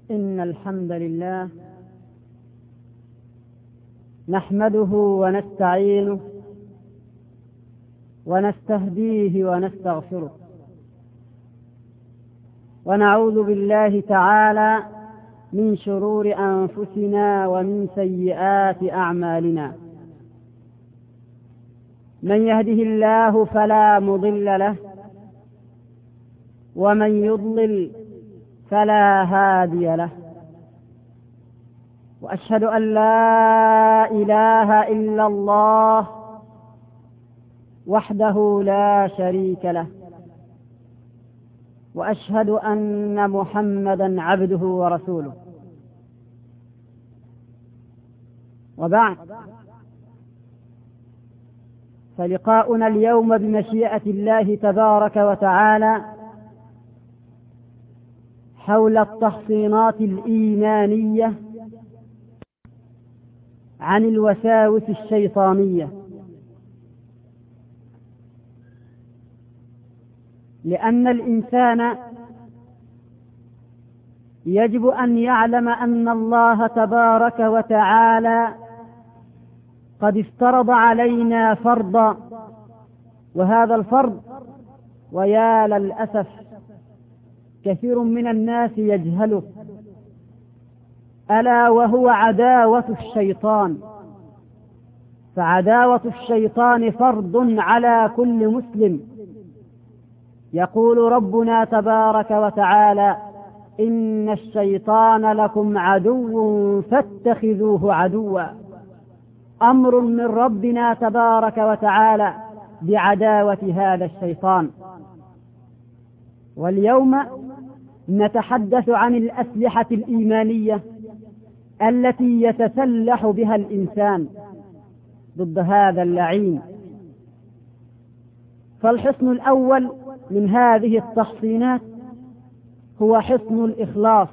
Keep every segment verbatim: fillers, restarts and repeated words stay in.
إن الحمد لله نحمده ونستعينه ونستهديه ونستغفره، ونعوذ بالله تعالى من شرور أنفسنا ومن سيئات أعمالنا. من يهده الله فلا مضل له، ومن يضلل فلا هادي له، وأشهد أن لا إله إلا الله وحده لا شريك له، وأشهد أن محمدا عبده ورسوله. وبعد، فلقاؤنا اليوم بمشيئة الله تبارك وتعالى حول التحصينات الإيمانية عن الوساوس الشيطانية، لأن الإنسان يجب أن يعلم أن الله تبارك وتعالى قد افترض علينا فرضا، وهذا الفرض ويا للأسف كثير من الناس يجهله، ألا وهو عداوة الشيطان. فعداوة الشيطان فرض على كل مسلم. يقول ربنا تبارك وتعالى: إن الشيطان لكم عدو فاتخذوه عدوا. أمر من ربنا تبارك وتعالى بعداوة هذا الشيطان. واليوم نتحدث عن الأسلحة الإيمانية التي يتسلح بها الإنسان ضد هذا اللعين. فالحصن الأول من هذه التحصينات هو حصن الإخلاص.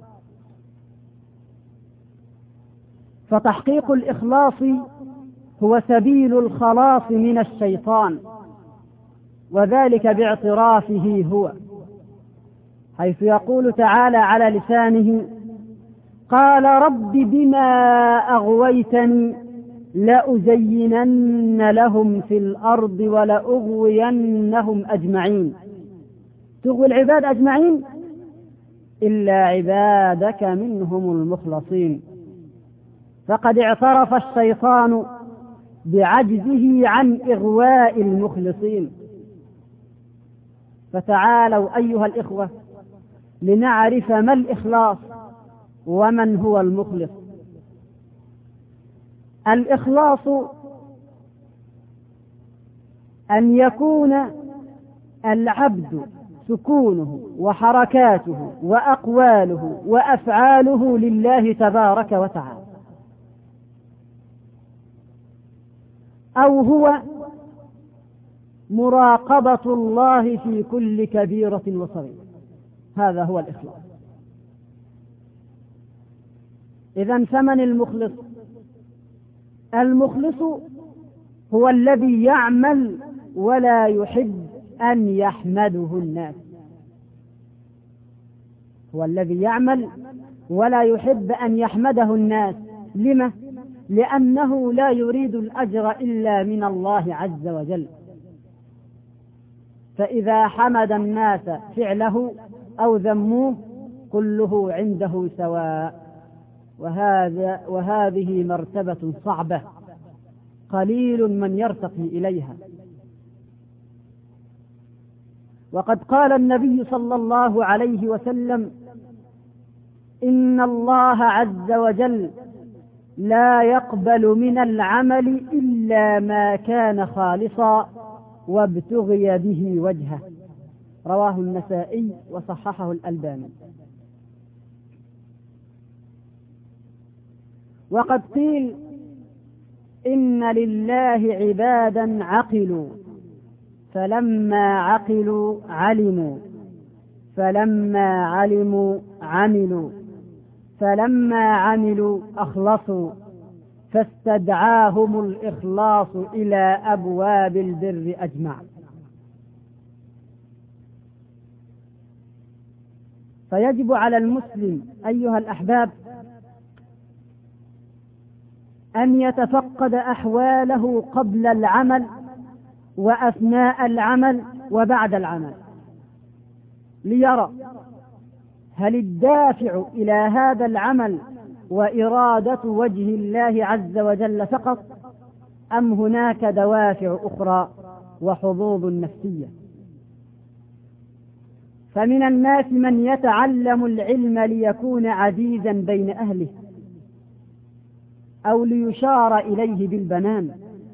فتحقيق الإخلاص هو سبيل الخلاص من الشيطان، وذلك باعترافه هو، حيث يقول تعالى على لسانه: قال رب بما أغويتني لأزينن لهم في الأرض ولأغوينهم أجمعين. تغوي العباد أجمعين إلا عبادك منهم المخلصين. فقد اعترف الشيطان بعجزه عن إغواء المخلصين. فتعالوا أيها الإخوة لنعرف ما الإخلاص ومن هو المخلص. الإخلاص أن يكون العبد سكونه وحركاته وأقواله وأفعاله لله تبارك وتعالى، أو هو مراقبة الله في كل كبيرة وصغيرة. هذا هو الإخلاص. إذن فمن المخلص؟ المخلص هو الذي يعمل ولا يحب أن يحمده الناس. هو الذي يعمل ولا يحب أن يحمده الناس. لما؟ لأنه لا يريد الأجر إلا من الله عز وجل. فإذا حمد الناس فعله أو ذموه كله عنده سواء. وهذا وهذه مرتبة صعبة، قليل من يرتقي إليها. وقد قال النبي صلى الله عليه وسلم: إن الله عز وجل لا يقبل من العمل إلا ما كان خالصا وابتغي به وجهه. رواه النسائي وصححه الألباني. وقد قيل: إن لله عبادا عقلوا، فلما عقلوا علموا، فلما علموا عملوا، فلما عملوا أخلصوا، فاستدعاهم الإخلاص إلى أبواب البر أجمع. فيجب على المسلم أيها الأحباب أن يتفقد أحواله قبل العمل وأثناء العمل وبعد العمل، ليرى هل الدافع إلى هذا العمل وإرادة وجه الله عز وجل فقط، أم هناك دوافع أخرى وحظوظ نفسية. فمن الناس من يتعلم العلم ليكون عزيزا بين أهله أو ليشار إليه بالبنان،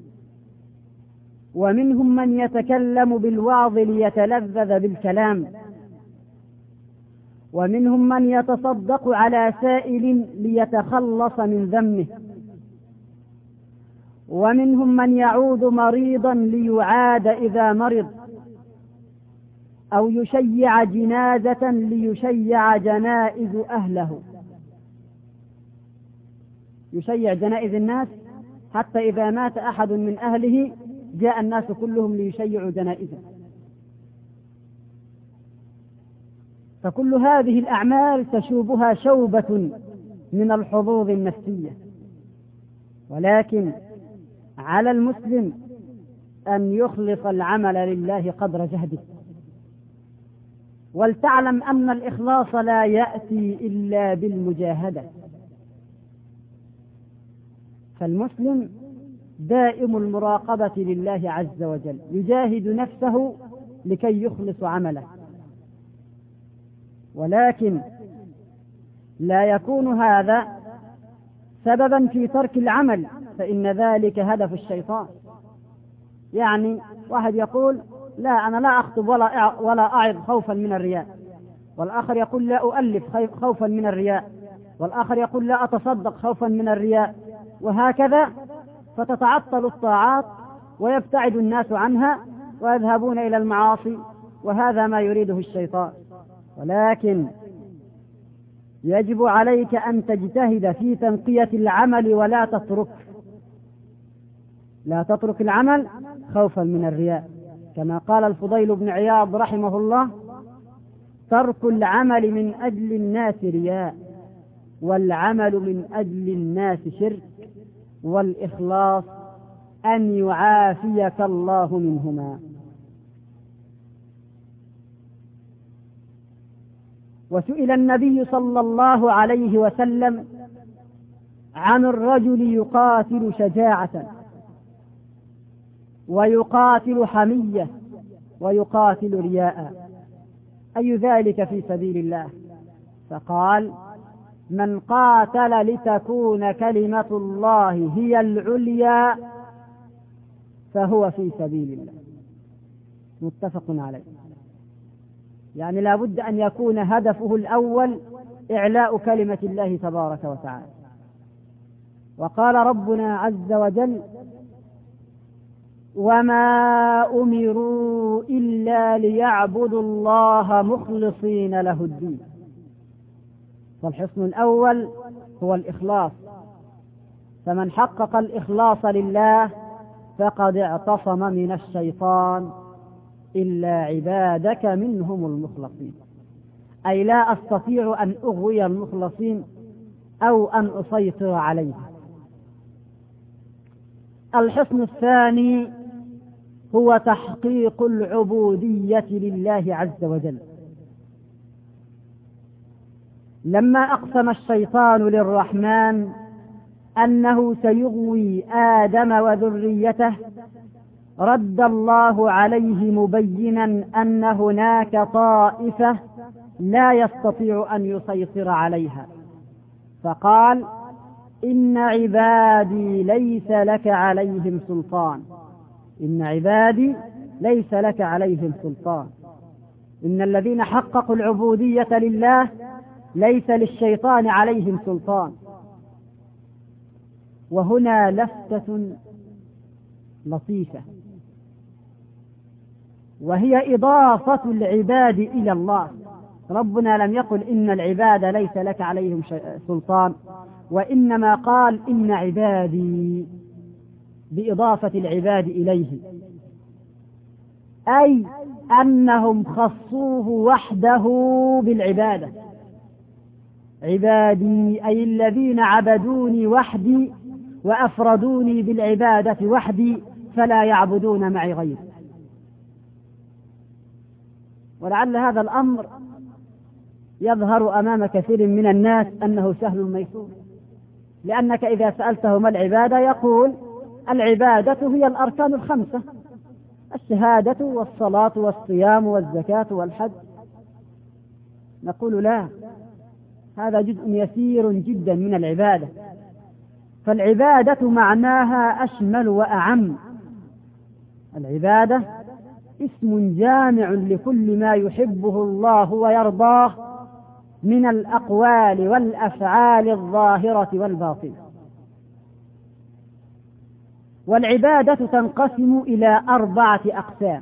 ومنهم من يتكلم بالوعظ ليتلذذ بالكلام، ومنهم من يتصدق على سائل ليتخلص من ذمه، ومنهم من يعود مريضا ليعاد إذا مرض، أو يشيع جنازة ليشيع جنائز أهله، يشيع جنائز الناس حتى إذا مات أحد من أهله جاء الناس كلهم ليشيعوا جنائزه. فكل هذه الأعمال تشوبها شوبة من الحظوظ النفسية، ولكن على المسلم أن يخلص العمل لله قدر جهده. ولتعلم أن الإخلاص لا يأتي إلا بالمجاهدة، فالمسلم دائم المراقبة لله عز وجل، يجاهد نفسه لكي يخلص عمله، ولكن لا يكون هذا سببا في ترك العمل، فإن ذلك هدف الشيطان. يعني واحد يقول لا أنا لا أخطب ولا ولا أعظ خوفا من الرياء، والآخر يقول لا أؤلف خوفا من الرياء، والآخر يقول لا أتصدق خوفا من الرياء، وهكذا، فتتعطل الطاعات ويبتعد الناس عنها ويذهبون إلى المعاصي، وهذا ما يريده الشيطان. ولكن يجب عليك أن تجتهد في تنقية العمل ولا تترك لا تترك العمل خوفا من الرياء، كما قال الفضيل بن عياض رحمه الله: ترك العمل من أجل الناس رياء، والعمل من أجل الناس شرك، والإخلاص أن يعافيك الله منهما. وسئل النبي صلى الله عليه وسلم عن الرجل يقاتل شجاعة ويقاتل حمية ويقاتل رياء، أي ذلك في سبيل الله؟ فقال: من قاتل لتكون كلمة الله هي العليا فهو في سبيل الله. متفق عليه. يعني لا بد أن يكون هدفه الأول إعلاء كلمة الله تبارك وتعالى. وقال ربنا عز وجل: وما أمروا إلا ليعبدوا الله مخلصين له الدين. فالحصن الأول هو الإخلاص، فمن حقق الإخلاص لله فقد اعتصم من الشيطان إلا عبادك منهم المخلصين، أي لا أستطيع أن أغوي المخلصين أو أن أسيطر عليهم. الحصن الثاني هو تحقيق العبودية لله عز وجل. لما أقسم الشيطان للرحمن أنه سيغوي آدم وذريته رد الله عليه مبينا أن هناك طائفة لا يستطيع أن يسيطر عليها، فقال: إن عبادي ليس لك عليهم سلطان إن عبادي ليس لك عليهم سلطان إن الذين حققوا العبودية لله ليس للشيطان عليهم سلطان. وهنا لفتة لطيفة، وهي إضافة العباد إلى الله. ربنا لم يقل إن العباد ليس لك عليهم سلطان، وإنما قال إن عبادي بإضافة العباد إليه، أي أنهم خصوه وحده بالعبادة، عبادي أي الذين عبدوني وحدي وأفردوني بالعبادة وحدي فلا يعبدون معي غيري. ولعل هذا الأمر يظهر أمام كثير من الناس أنه سهل ميسور، لأنك إذا سألته ما العبادة يقول العبادة هي الأركان الخمسة: الشهادة والصلاة والصيام والزكاة والحج. نقول لا، هذا جزء يسير جدا من العبادة، فالعبادة معناها أشمل وأعم. العبادة اسم جامع لكل ما يحبه الله ويرضاه من الأقوال والأفعال الظاهرة والباطنة. والعبادة تنقسم إلى أربعة أقسام.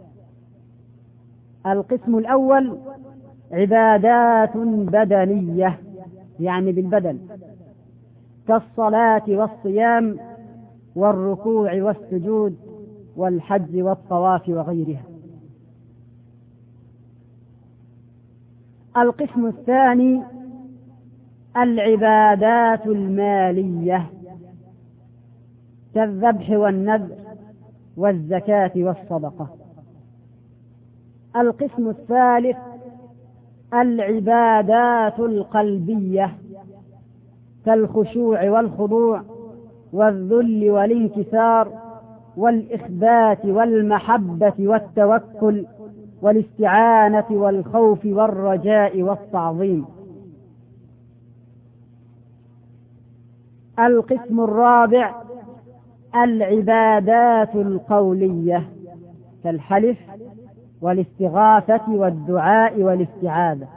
القسم الأول عبادات بدنية، يعني بالبدن، كالصلاة والصيام والركوع والسجود والحج والطواف وغيرها. القسم الثاني العبادات المالية، كالذبح والنذر والزكاة والصدقة. القسم الثالث العبادات القلبية، كالخشوع والخضوع والذل والانكسار والإخبات والمحبة والتوكل والاستعانة والخوف والرجاء والتعظيم. القسم الرابع العبادات القولية، كالحلف والاستغاثة والدعاء والاستعاذة.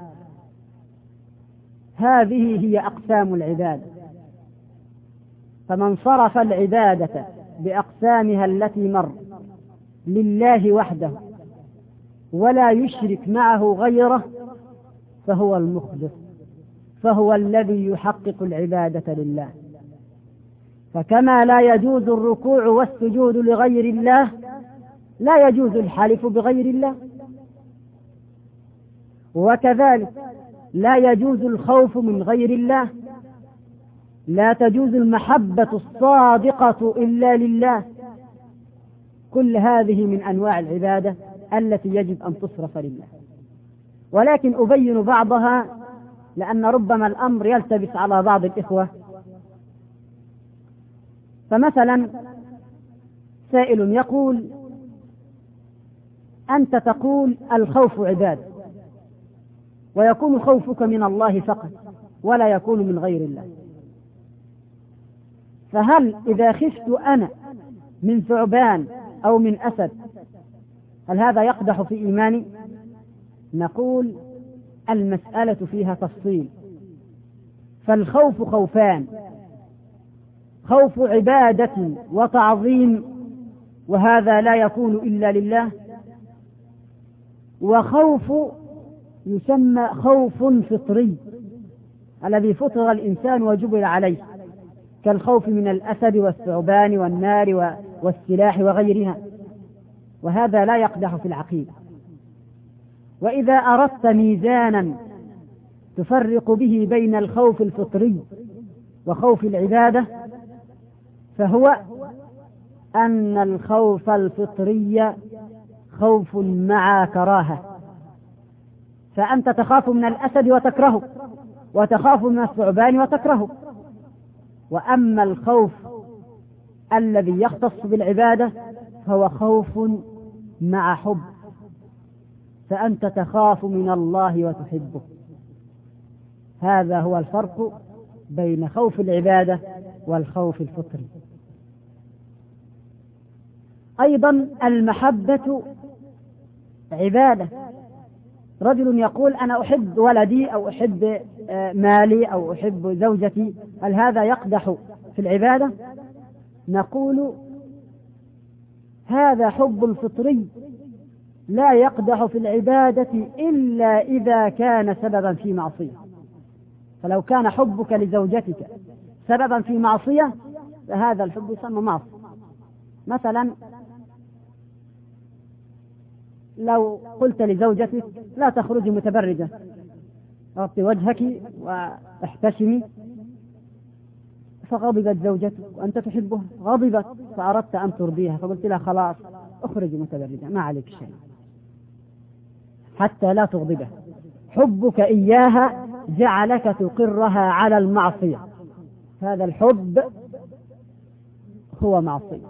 هذه هي أقسام العبادة. فمن صرف العبادة بأقسامها التي مر لله وحده ولا يشرك معه غيره فهو المخلص، فهو الذي يحقق العبادة لله. فكما لا يجوز الركوع والسجود لغير الله لا يجوز الحلف بغير الله، وكذلك لا يجوز الخوف من غير الله، لا تجوز المحبة الصادقة إلا لله. كل هذه من أنواع العبادة التي يجب أن تصرف لله. ولكن أبين بعضها لأن ربما الأمر يلتبس على بعض الإخوة. فمثلا سائل يقول: أنت تقول الخوف عبادة، ويكون خوفك من الله فقط ولا يكون من غير الله، فهل إذا خفت أنا من ثعبان أو من أسد هل هذا يقدح في إيماني؟ نقول المسألة فيها تفصيل. فالخوف خوفان: خوف عبادة وتعظيم وهذا لا يكون إلا لله، وخوف يسمى خوف فطري الذي فطر الإنسان وجبل عليه، كالخوف من الأسد والثعبان والنار والسلاح وغيرها، وهذا لا يقدح في العقيدة. وإذا أردت ميزانا تفرق به بين الخوف الفطري وخوف العبادة فهو أن الخوف الفطري خوف مع كراهة، فأنت تخاف من الأسد وتكرهه، وتخاف من الثعبان وتكرهه. وأما الخوف الذي يختص بالعبادة فهو خوف مع حب، فأنت تخاف من الله وتحبه. هذا هو الفرق بين خوف العبادة والخوف الفطري. أيضا المحبة عبادة. رجل يقول أنا أحب ولدي أو أحب مالي أو أحب زوجتي، هل هذا يقدح في العبادة؟ نقول هذا حب فطري لا يقدح في العبادة إلا إذا كان سببا في معصية. فلو كان حبك لزوجتك سببا في معصية فهذا الحب يسمى معصية. مثلا لو قلت لزوجتك لا تخرجي متبرجة غطي وجهك واحتشمي. فغضبت زوجته وأنت تحبها، غضبت فأردت أن ترضيها، فقلت لها خلاص اخرجي متبرجة ما عليك شيء حتى لا تغضبه. حبك إياها جعلك تقرها على المعصية، هذا الحب هو معصية.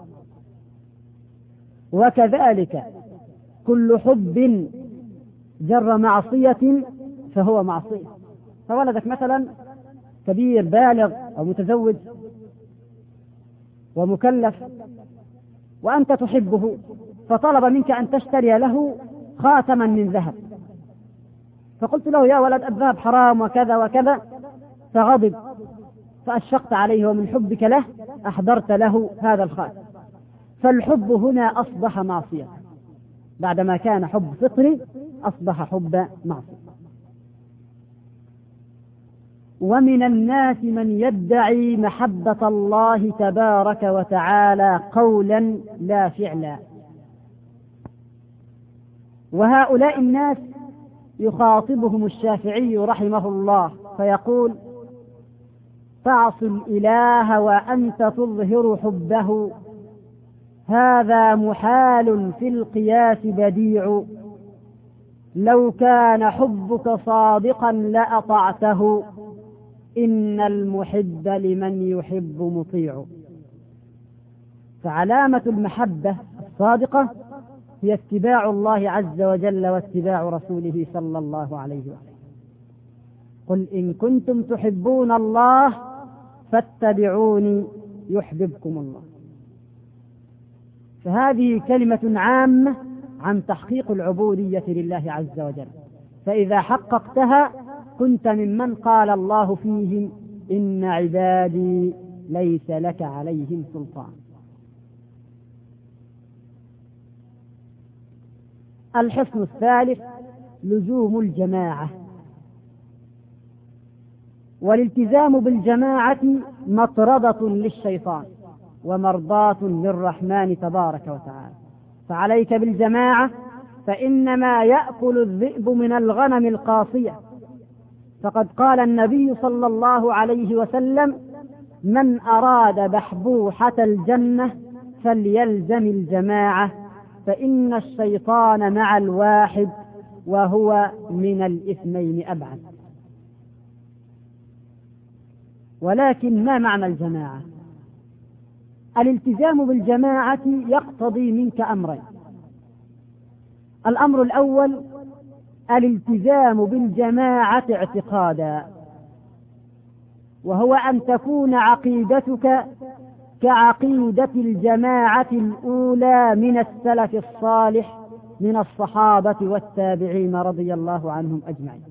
وكذلك كل حب جر معصية فهو معصية. فولدك مثلا كبير بالغ أو متزوج ومكلف وأنت تحبه، فطلب منك أن تشتري له خاتما من ذهب، فقلت له يا ولد الذهب حرام وكذا وكذا، فغضب، فأشفقت عليه ومن حبك له أحضرت له هذا الخاتم. فالحب هنا أصبح معصية، بعدما كان حب فطري أصبح حب معصية. ومن الناس من يدعي محبة الله تبارك وتعالى قولا لا فعلا، وهؤلاء الناس يخاطبهم الشافعي رحمه الله فيقول: تعصي الإله وأنت تظهر حبه، هذا محال في القياس بديع، لو كان حبك صادقا لأطعته، إن المحب لمن يحب مطيع. فعلامة المحبة الصادقة هي اتباع الله عز وجل واتباع رسوله صلى الله عليه وسلم. قل إن كنتم تحبون الله فاتبعوني يحببكم الله. فهذه كلمة عامة عن تحقيق العبودية لله عز وجل، فإذا حققتها كنت ممن قال الله فيهم: إن عبادي ليس لك عليهم سلطان. الحصن الثالث لزوم الجماعة. والالتزام بالجماعة مطردة للشيطان ومرضاة للرحمن تبارك وتعالى، فعليك بالجماعة، فإنما يأكل الذئب من الغنم القاصية. فقد قال النبي صلى الله عليه وسلم: من أراد بحبوحة الجنة فليلزم الجماعة، فإن الشيطان مع الواحد وهو من الاثنين أبعد. ولكن ما معنى الجماعة؟ الالتزام بالجماعة يقتضي منك أمرين. الأمر الأول الالتزام بالجماعة اعتقادا، وهو أن تكون عقيدتك كعقيدة الجماعة الأولى من السلف الصالح من الصحابة والتابعين رضي الله عنهم أجمعين.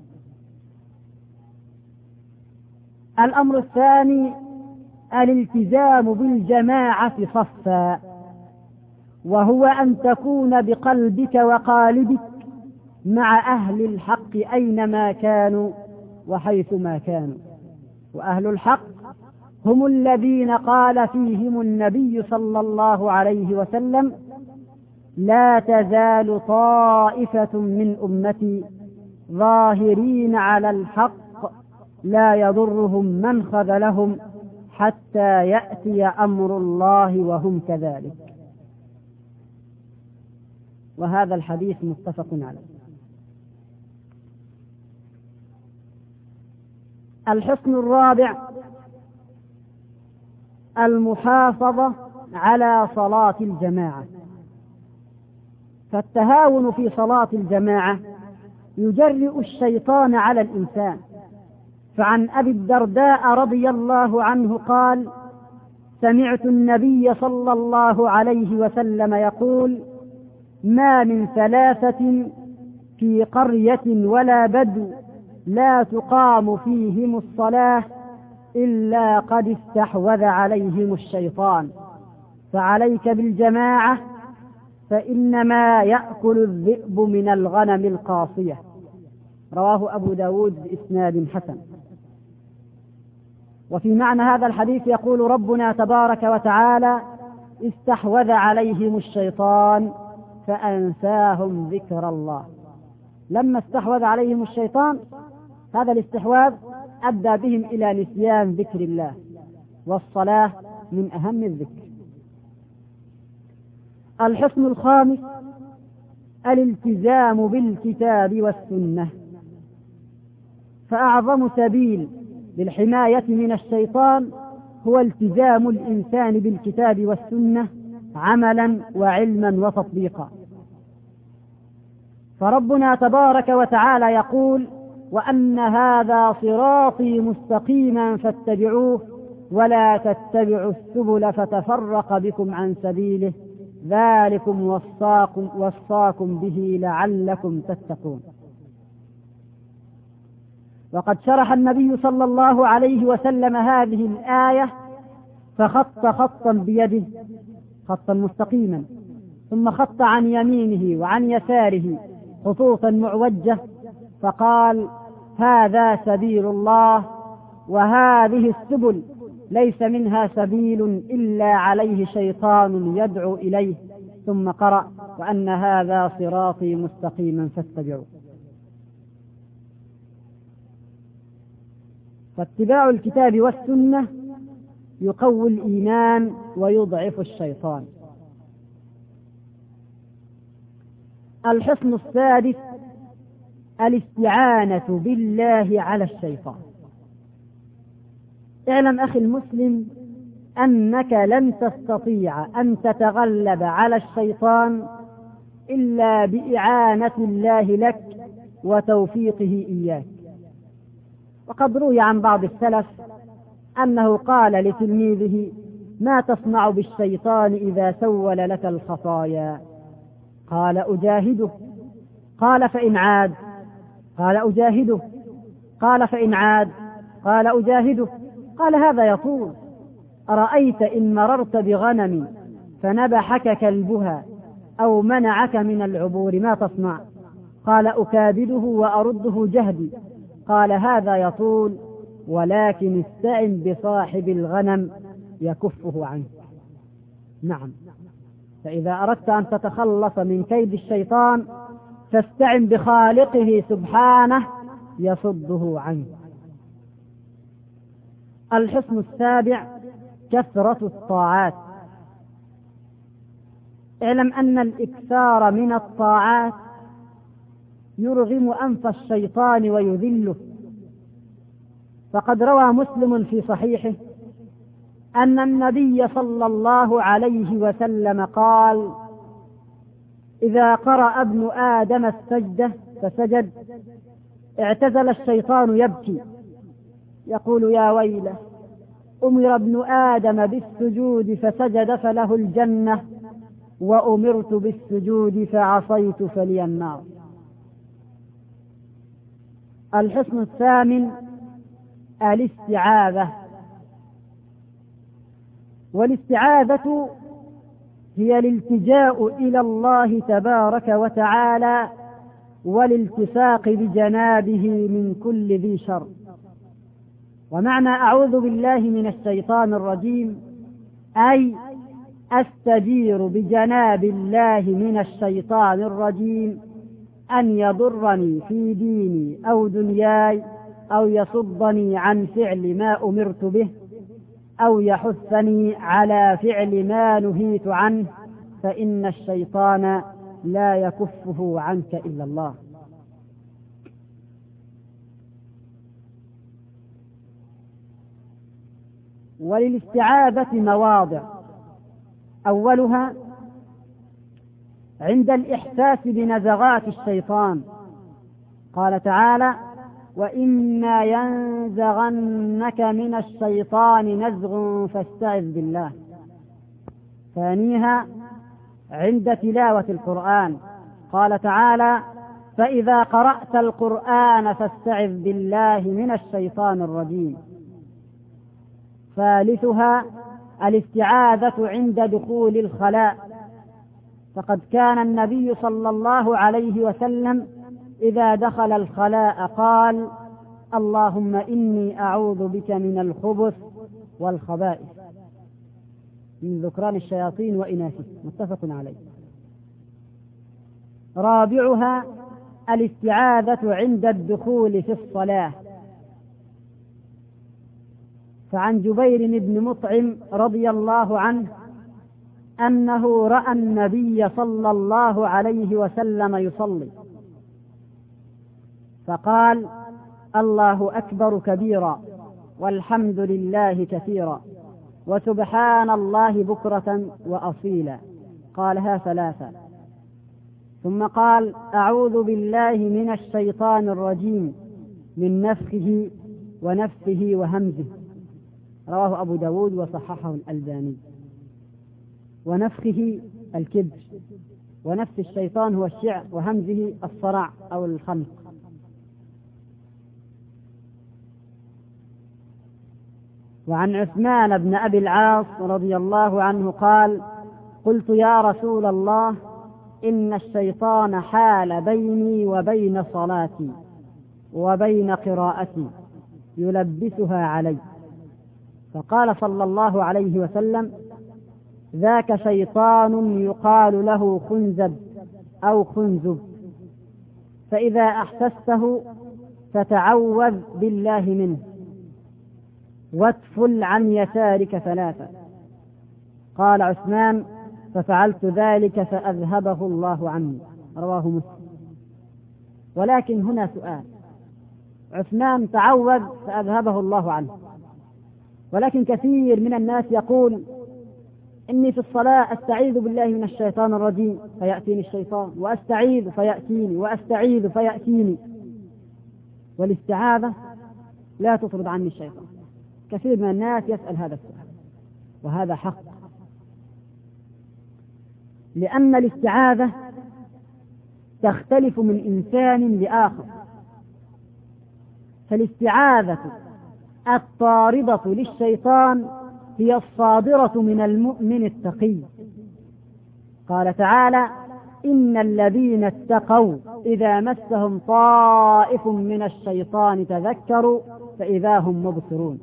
الأمر الثاني الالتزام بالجماعة صفا، وهو أن تكون بقلبك وقالبك مع أهل الحق أينما كانوا وحيثما كانوا. وأهل الحق هم الذين قال فيهم النبي صلى الله عليه وسلم: لا تزال طائفة من أمتي ظاهرين على الحق لا يضرهم من خذلهم حتى يأتي أمر الله وهم كذلك. وهذا الحديث متفق عليه. الحصن الرابع المحافظة على صلاة الجماعة. فالتهاون في صلاة الجماعة يجرئ الشيطان على الإنسان. فعن أبي الدرداء رضي الله عنه قال: سمعت النبي صلى الله عليه وسلم يقول: ما من ثلاثة في قرية ولا بدو لا تقام فيهم الصلاة إلا قد استحوذ عليهم الشيطان، فعليك بالجماعة، فإنما يأكل الذئب من الغنم القاصية. رواه أبو داود بإسناد حسن. وفي معنى هذا الحديث يقول ربنا تبارك وتعالى: استحوذ عليهم الشيطان فأنساهم ذكر الله. لما استحوذ عليهم الشيطان هذا الاستحواذ أدى بهم إلى نسيان ذكر الله، والصلاة من أهم الذكر. الحصن الخامس الالتزام بالكتاب والسنة. فأعظم سبيل للحماية من الشيطان هو التزام الإنسان بالكتاب والسنة عملا وعلما وتطبيقا. فربنا تبارك وتعالى يقول: وأن هذا صراطي مستقيما فاتبعوه ولا تتبعوا السبل فتفرق بكم عن سبيله ذلكم وصاكم, وصاكم به لعلكم تتقون. وقد شرح النبي صلى الله عليه وسلم هذه الآية فخط خطا بيده، خطا مستقيما، ثم خط عن يمينه وعن يساره خطوطا معوجة، فقال: هذا سبيل الله، وهذه السبل ليس منها سبيل إلا عليه شيطان يدعو إليه. ثم قرأ: وأن هذا صراطي مستقيما فاتبعوه. فاتباع الكتاب والسنة يقوي الإيمان ويضعف الشيطان. الحصن السادس الاستعانة بالله على الشيطان. اعلم أخي المسلم أنك لن تستطيع أن تتغلب على الشيطان إلا بإعانة الله لك وتوفيقه إياك. وقد روي عن بعض السلف أنه قال لتلميذه: ما تصنع بالشيطان إذا سول لك الخطايا؟ قال: أجاهده. قال: فإن عاد؟ قال: أجاهده. قال: فإن عاد؟ قال: أجاهده. قال: هذا يطول. أرأيت إن مررت بغنم فنبحك كلبها أو منعك من العبور ما تصنع؟ قال: أكابده وأرده جهدي. قال: هذا يطول، ولكن استعن بصاحب الغنم يكفه عنك. نعم، فإذا أردت أن تتخلص من كيد الشيطان فاستعن بخالقه سبحانه يصده عنك. الحصن السابع كثرة الطاعات. اعلم أن الإكثار من الطاعات يرغم أنف الشيطان ويذله. فقد روى مسلم في صحيحه أن النبي صلى الله عليه وسلم قال: إذا قرأ ابن آدم السجدة فسجد اعتزل الشيطان يبكي يقول: يا ويله، أمر ابن آدم بالسجود فسجد فله الجنة، وأمرت بالسجود فعصيت فلي النار. الحصن الثامن الاستعاذة. والاستعاذة هي الالتجاء إلى الله تبارك وتعالى والالتصاق بجنابه من كل ذي شر. ومعنى أعوذ بالله من الشيطان الرجيم أي أستجير بجناب الله من الشيطان الرجيم أن يضرني في ديني أو دنياي، أو يصدني عن فعل ما أمرت به، أو يحثني على فعل ما نهيت عنه، فإن الشيطان لا يكفه عنك إلا الله. وللاستعاذة مواضع، أولها عند الإحساس بنزغات الشيطان. قال تعالى: وإما ينزغنك من الشيطان نزغ فاستعذ بالله. ثانيها عند تلاوة القرآن. قال تعالى: فإذا قرأت القرآن فاستعذ بالله من الشيطان الرجيم. ثالثها الاستعاذة عند دخول الخلاء. فقد كان النبي صلى الله عليه وسلم إذا دخل الخلاء قال: اللهم إني أعوذ بك من الخبث والخبائث، من ذكران الشياطين وإناثهم، متفق عليه. رابعها الاستعاذة عند الدخول في الصلاة. فعن جبير بن مطعم رضي الله عنه أنه رأى النبي صلى الله عليه وسلم يصلي فقال: الله أكبر كبيرا والحمد لله كثيرا وسبحان الله بكرة وأصيلا، قالها ثلاثة، ثم قال: أعوذ بالله من الشيطان الرجيم من نفخه ونفسه وهمزه، رواه أبو داود وصححه الألباني. ونفخه الكبر، ونفس الشيطان هو الشعر، وهمزه الصرع أو الخنق. وعن عثمان بن أبي العاص رضي الله عنه قال: قلت يا رسول الله إن الشيطان حال بيني وبين صلاتي وبين قراءتي يلبسها علي، فقال صلى الله عليه وسلم: ذاك شيطان يقال له خنزب أو خنزب، فإذا أحسسته فتعوذ بالله منه واتفل عن يسارك ثلاثة. قال عثمان: ففعلت ذلك فأذهبه الله عني، رواه مسلم. ولكن هنا سؤال: عثمان تعوذ فأذهبه الله عنه، ولكن كثير من الناس يقول: إني في الصلاة أستعيذ بالله من الشيطان الرجيم فيأتيني الشيطان، وأستعيذ فيأتيني، وأستعيذ فيأتيني. والاستعاذة لا تطرد عني الشيطان. كثير من الناس يسأل هذا السؤال، وهذا حق، لأن الاستعاذة تختلف من إنسان لآخر. فالاستعاذة الطاردة للشيطان هي الصادرة من المؤمن التقي. قال تعالى: إن الذين اتقوا إذا مسهم طائف من الشيطان تذكروا فإذا هم مبصرون.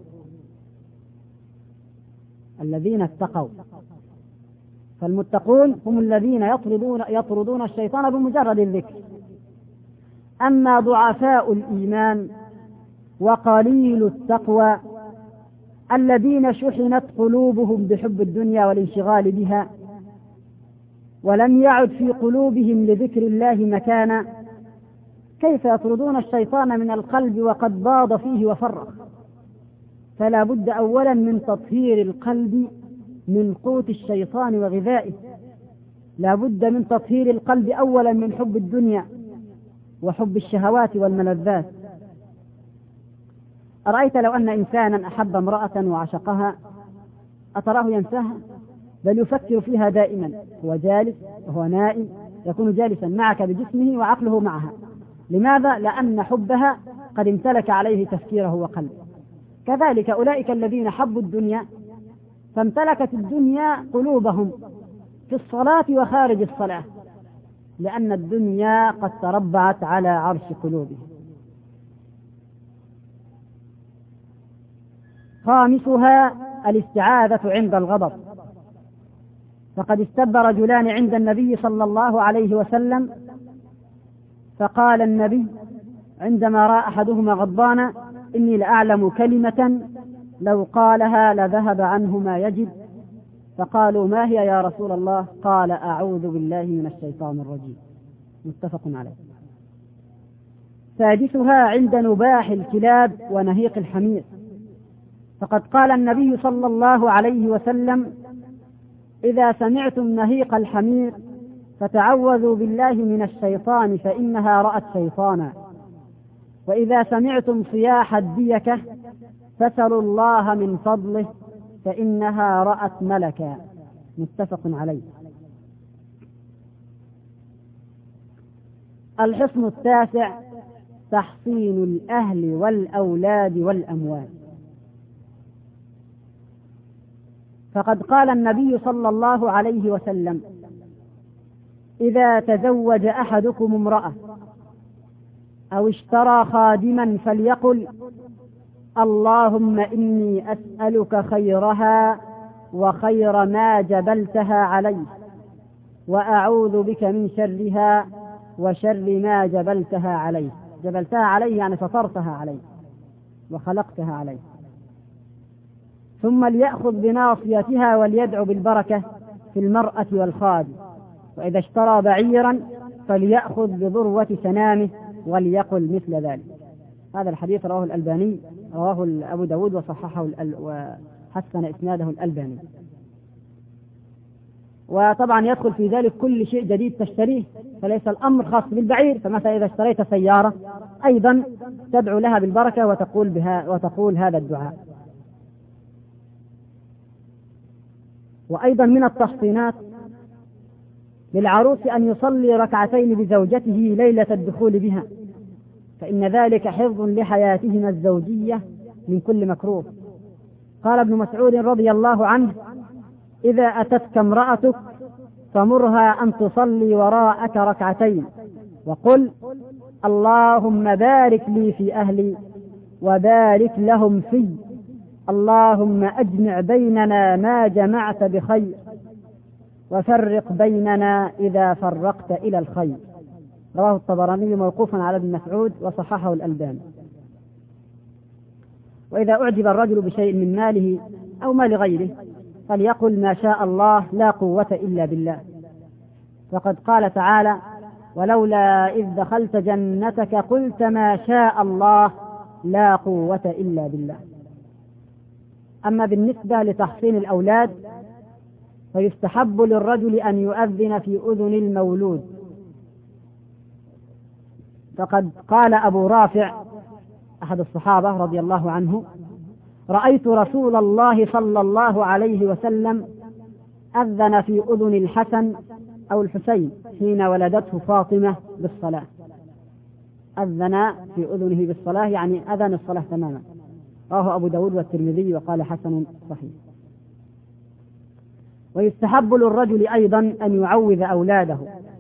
الذين اتقوا، فالمتقون هم الذين يطردون, يطردون الشيطان بمجرد الذكر. أما ضعفاء الإيمان وقليل التقوى الذين شحنت قلوبهم بحب الدنيا والانشغال بها، ولم يعد في قلوبهم لذكر الله مكانا، كيف يطردون الشيطان من القلب وقد باض فيه وفرق؟ فلا بد أولا من تطهير القلب من قوت الشيطان وغذائه. لا بد من تطهير القلب أولا من حب الدنيا وحب الشهوات والملذات. أرأيت لو أن إنسانا أحب امرأة وعشقها، أتراه ينساها؟ بل يفكر فيها دائما، هو جالس وهو نائم، يكون جالسا معك بجسمه وعقله معها. لماذا؟ لأن حبها قد امتلك عليه تفكيره وقلبه. كذلك أولئك الذين حبوا الدنيا فامتلكت الدنيا قلوبهم في الصلاة وخارج الصلاة، لأن الدنيا قد تربعت على عرش قلوبهم. خامسها الاستعاذة عند الغضب. فقد استب رجلان عند النبي صلى الله عليه وسلم، فقال النبي عندما رأى أحدهما غضبانا: إني لأعلم كلمة لو قالها لذهب عنه ما يجد. فقالوا: ما هي يا رسول الله؟ قال: أعوذ بالله من الشيطان الرجيم. متفق عليه. سادسها عند نباح الكلاب ونهيق الحمير. فقد قال النبي صلى الله عليه وسلم: إذا سمعتم نهيق الحمير فتعوذوا بالله من الشيطان فإنها رأت شيطانا، وإذا سمعتم صياح الديكة فسلوا الله من فضله فإنها رأت ملكا. متفق عليه. الحصن التاسع تحصين الأهل والأولاد والأموال. فقد قال النبي صلى الله عليه وسلم: إذا تزوج أحدكم امرأة أو اشترى خادما فليقل: اللهم إني أسألك خيرها وخير ما جبلتها عليه، وأعوذ بك من شرها وشر ما جبلتها عليه. جبلتها عليه يعني فطرتها عليه وخلقتها عليه. ثم ليأخذ بناصيتها وليدعو بالبركة في المرأة والخادم، وإذا اشترى بعيرا فليأخذ بذروة سنامه وليقل مثل ذلك. هذا الحديث رواه الألباني، رواه أبو داود وصححه وحسن إسناده الألباني. وطبعا يدخل في ذلك كل شيء جديد تشتريه، فليس الأمر خاص بالبعير. فمثلا إذا اشتريت سيارة أيضا تدعو لها بالبركة وتقول بها وتقول هذا الدعاء. وأيضا من التحصينات للعروس أن يصلي ركعتين بزوجته ليلة الدخول بها، فإن ذلك حفظ لحياتهما الزوجية من كل مكروه. قال ابن مسعود رضي الله عنه: إذا أتتك امرأتك فمرها أن تصلي وراءك ركعتين وقل: اللهم بارك لي في أهلي وبارك لهم في، اللهم أجمع بيننا ما جمعت بخير وفرق بيننا إذا فرقت إلى الخير. رواه الطبراني موقوفا على ابن مسعود وصححه الألباني. وإذا أعجب الرجل بشيء من ماله أو مال غيره فليقل: ما شاء الله لا قوة إلا بالله. فقد قال تعالى: ولولا إذ دخلت جنتك قلت ما شاء الله لا قوة إلا بالله. أما بالنسبة لتحصين الأولاد فيستحب للرجل أن يؤذن في أذن المولود. فقد قال أبو رافع أحد الصحابة رضي الله عنه: رأيت رسول الله صلى الله عليه وسلم أذن في أذن الحسن أو الحسين حين ولدته فاطمة بالصلاة. أذن في أذنه بالصلاة يعني أذن الصلاة تماما. رواه أبو داود والترمذي وقال حسن صحيح. ويستحب للرجل أيضا أن يعوذ أولاده.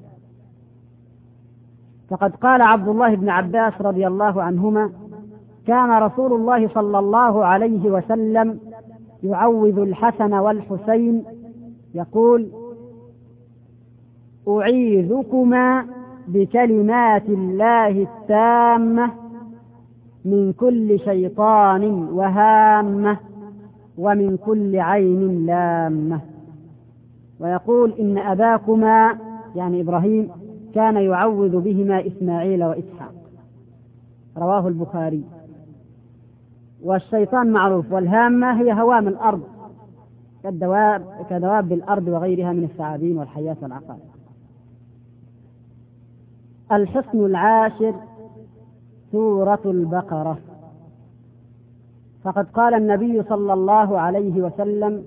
فقد قال عبد الله بن عباس رضي الله عنهما: كان رسول الله صلى الله عليه وسلم يعوذ الحسن والحسين يقول: أعيذكما بكلمات الله التامة من كل شيطان وهامة ومن كل عين لامة. ويقول: إن أباكما يعني إبراهيم كان يعوذ بهما إسماعيل وإسحاق. رواه البخاري. والشيطان معروف، والهامة هي هوام الأرض كالدواب كدواب الأرض وغيرها من الثعابين والحيات والعقارب. الحصن العاشر سورة البقرة. فقد قال النبي صلى الله عليه وسلم: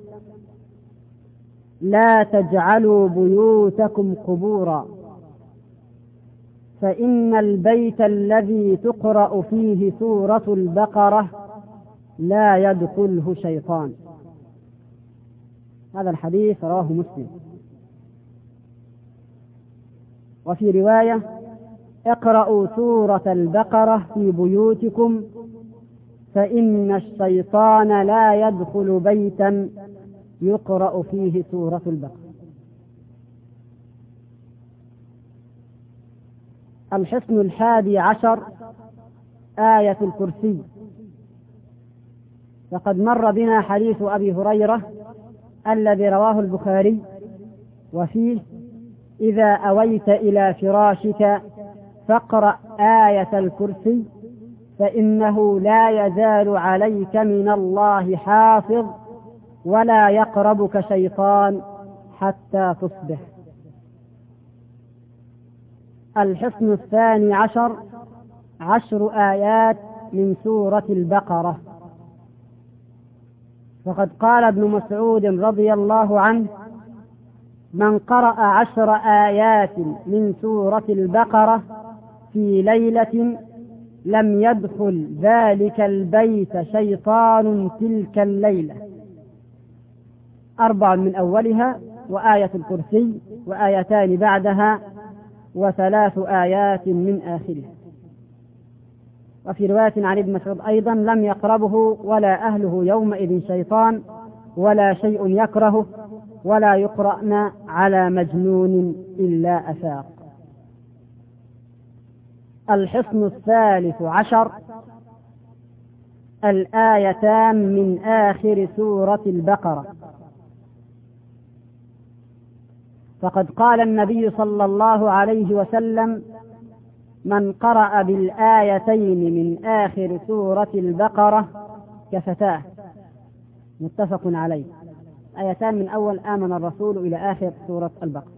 لا تجعلوا بيوتكم قبورا، فإن البيت الذي تقرأ فيه سورة البقرة لا يدخله شيطان. هذا الحديث رواه مسلم. وفي رواية: اقرأوا سورة البقرة في بيوتكم فإن الشيطان لا يدخل بيتا يقرأ فيه سورة البقرة. الحصن الحادي عشر آية الكرسي. فقد مر بنا حديث أبي هريرة الذي رواه البخاري وفيه: إذا أويت إلى فراشك فاقرأ آية الكرسي فإنه لا يزال عليك من الله حافظ ولا يقربك شيطان حتى تصبح. الحصن الثاني عشر عشر آيات من سورة البقرة. فقد قال ابن مسعود رضي الله عنه: من قرأ عشر آيات من سورة البقرة في ليلة لم يدخل ذلك البيت شيطان تلك الليلة. أربع من أولها، وآية الكرسي، وآيتان بعدها، وثلاث آيات من آخرها. وفي رواية عن ابن مسعود أيضا: لم يقربه ولا أهله يومئذ شيطان ولا شيء يكرهه ولا يقرأن على مجنون إلا أفاق. الحصن الثالث عشر الآيتان من آخر سورة البقرة. فقد قال النبي صلى الله عليه وسلم: من قرأ بالآيتين من آخر سورة البقرة كفتاه. متفق عليه. آيتان من أول آمن الرسول إلى آخر سورة البقرة.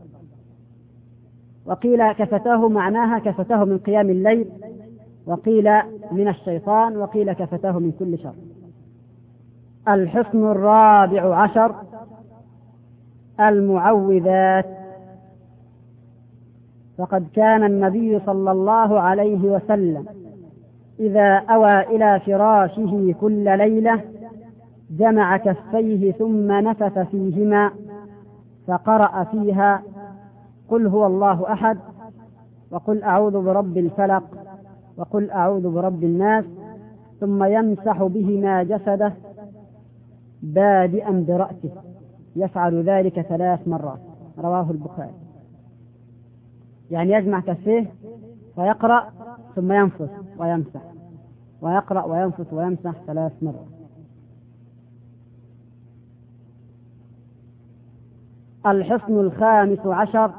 وقيل كفتاه معناها كفتاه من قيام الليل، وقيل من الشيطان، وقيل كفتاه من كل شر. الحصن الرابع عشر المعوذات. فقد كان النبي صلى الله عليه وسلم إذا أوى إلى فراشه كل ليلة جمع كفيه ثم نفث فيهما فقرأ فيها: قل هو الله أحد، وقل أعوذ برب الفلق، وقل أعوذ برب الناس، ثم يمسح بهما جسده بادئا برأسه، يفعل ذلك ثلاث مرات. رواه البخاري. يعني يجمع كفيه فيقرأ ثم ينفث ويمسح، ويقرأ وينفث ويمسح ثلاث مرات. الحصن الخامس عشر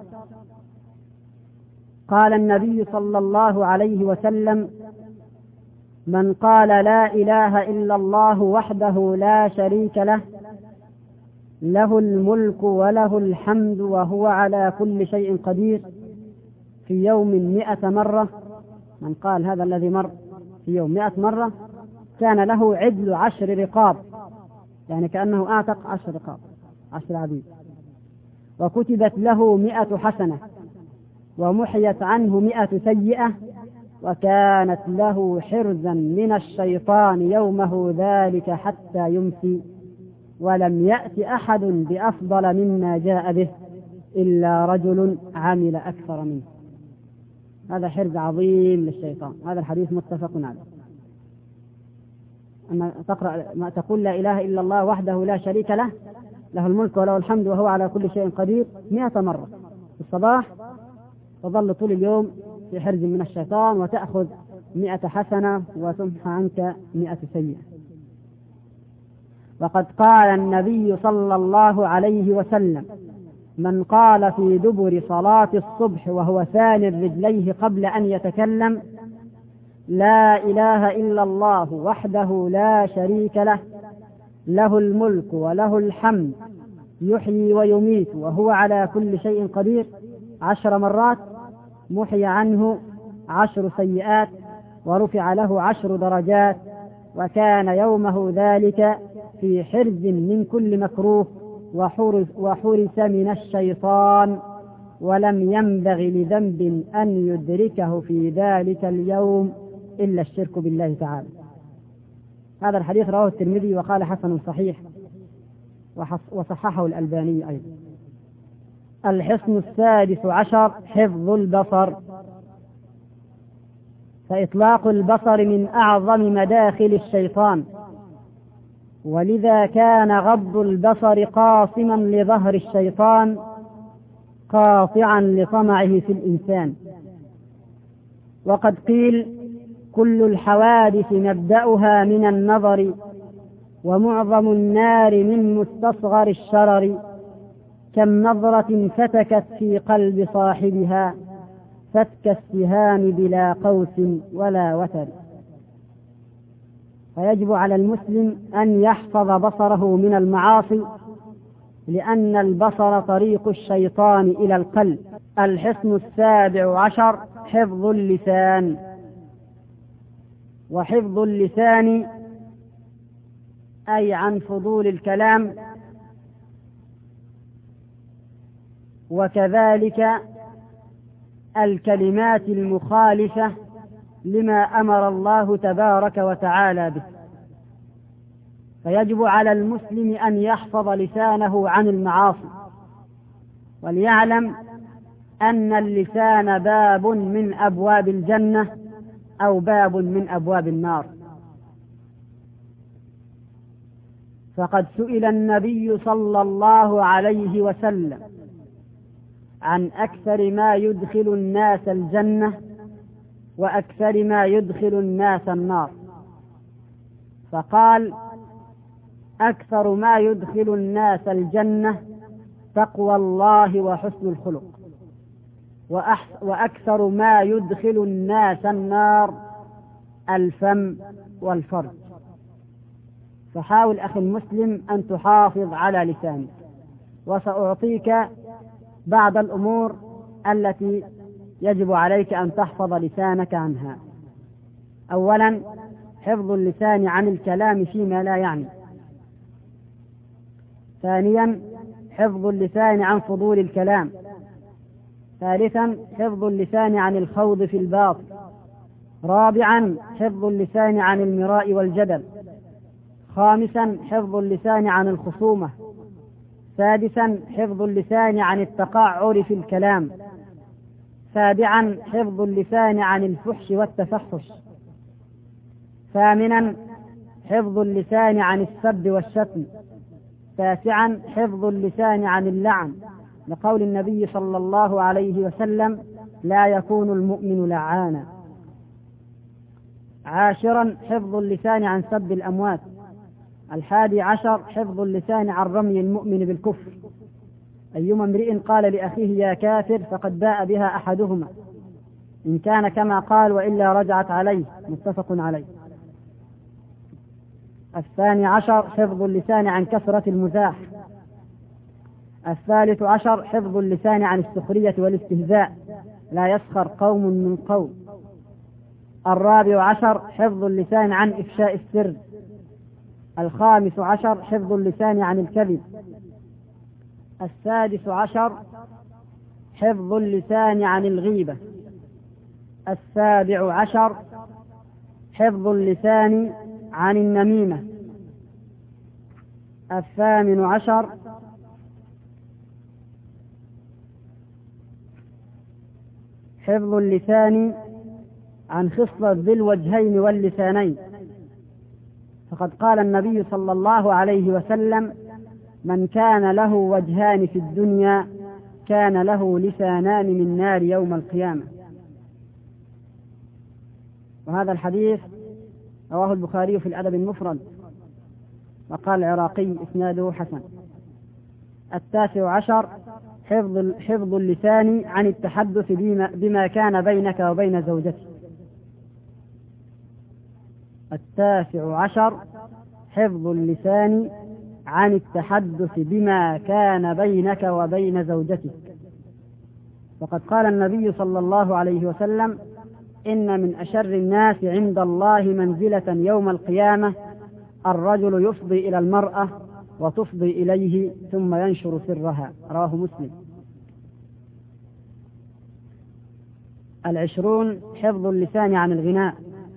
قال النبي صلى الله عليه وسلم: من قال لا إله إلا الله وحده لا شريك له له الملك وله الحمد وهو على كل شيء قدير في يوم مئة مرة، من قال هذا الذي مر في يوم مئة مرة كان له عدل عشر رقاب، يعني كأنه أعتق عشر رقاب، عشر عبيد، وكتبت له مئة حسنة، ومحيت عنه مئة سيئة، وكانت له حرزا من الشيطان يومه ذلك حتى يمسي، ولم يأت أحد بأفضل مما جاء به إلا رجل عمل أكثر منه. هذا حرز عظيم للشيطان. هذا الحديث متفق عليه. أما تقرأ ما تقول لا إله إلا الله وحده لا شريك له له الملك وله الحمد وهو على كل شيء قدير مئة مرة في الصباح، تظل طول اليوم في حرز من الشيطان، وتأخذ مئة حسنة وتمحى عنك مئة سيئة. وقد قال النبي صلى الله عليه وسلم: من قال في دبر صلاة الصبح وهو ثاني رجليه قبل أن يتكلم: لا إله إلا الله وحده لا شريك له له الملك وله الحمد يحيي ويميت وهو على كل شيء قدير عشر مرات، محي عنه عشر سيئات، ورفع له عشر درجات، وكان يومه ذلك في حرز من كل مكروه، وحرس من الشيطان، ولم ينبغ لذنب أن يدركه في ذلك اليوم إلا الشرك بالله تعالى. هذا الحديث رواه الترمذي وقال حسن صحيح، وصححه الألباني أيضا. الحصن السادس عشر حفظ البصر. فإطلاق البصر من أعظم مداخل الشيطان، ولذا كان غض البصر قاصما لظهر الشيطان قاطعا لطمعه في الإنسان. وقد قيل: كل الحوادث مبدأها من النظر، ومعظم النار من مستصغر الشرر، كم نظرة فتكت في قلب صاحبها فتك السهام بلا قوس ولا وتر. فيجب على المسلم أن يحفظ بصره من المعاصي، لأن البصر طريق الشيطان إلى القلب. الحصن السابع عشر حفظ اللسان. وحفظ اللسان أي عن فضول الكلام، وكذلك الكلمات المخالفة لما أمر الله تبارك وتعالى به. فيجب على المسلم أن يحفظ لسانه عن المعاصي، وليعلم أن اللسان باب من أبواب الجنة أو باب من أبواب النار. فقد سئل النبي صلى الله عليه وسلم عن أكثر ما يدخل الناس الجنة، وأكثر ما يدخل الناس النار. فقال: أكثر ما يدخل الناس الجنة تقوى الله وحسن الخلق، وأكثر ما يدخل الناس النار الفم والفرج. فحاول أخي المسلم أن تحافظ على لسانك، وسأعطيك بعض الأمور التي يجب عليك أن تحفظ لسانك عنها. أولا، حفظ اللسان عن الكلام فيما لا يعني. ثانيا، حفظ اللسان عن فضول الكلام. ثالثا، حفظ اللسان عن الخوض في الباطل. رابعا، حفظ اللسان عن المراء والجدل. خامسا، حفظ اللسان عن الخصومة. سادسا، حفظ اللسان عن التقعر في الكلام. سابعا، حفظ اللسان عن الفحش والتفحش. ثامنا، حفظ اللسان عن السب والشتم. تاسعا، حفظ اللسان عن اللعن، لقول النبي صلى الله عليه وسلم: لا يكون المؤمن لعانا. عاشرا، حفظ اللسان عن سب الأموات. الحادي عشر، حفظ اللسان عن رمي المؤمن بالكفر. أيما امرئ قال لأخيه يا كافر فقد باء بها أحدهما، إن كان كما قال وإلا رجعت عليه، متفق عليه. الثاني عشر، حفظ اللسان عن كثرة المزاح. الثالث عشر، حفظ اللسان عن السخرية والاستهزاء، لا يسخر قوم من قوم. الرابع عشر، حفظ اللسان عن إفشاء السر. الخامس عشر، حفظ اللسان عن الكذب. السادس عشر، حفظ اللسان عن الغيبة. السابع عشر، حفظ اللسان عن النميمة. الثامن عشر، حفظ اللسان عن خصلة ذي الوجهين واللسانين، فقد قال النبي صلى الله عليه وسلم: من كان له وجهان في الدنيا كان له لسانان من نار يوم القيامة. وهذا الحديث رواه البخاري في الأدب المفرد، وقال العراقي إسناده حسن. التاسع عشر، حفظ حفظ اللسان عن التحدث بما, بما كان بينك وبين زوجتك. التاسع عشر، حفظ اللسان عن التحدث بما كان بينك وبين زوجتك، وقد قال النبي صلى الله عليه وسلم: إن من أشر الناس عند الله منزلة يوم القيامة الرجل يفضي إلى المرأة وتفضي إليه ثم ينشر سرها، رواه مسلم. العشرون، حفظ اللسان عن الغناء.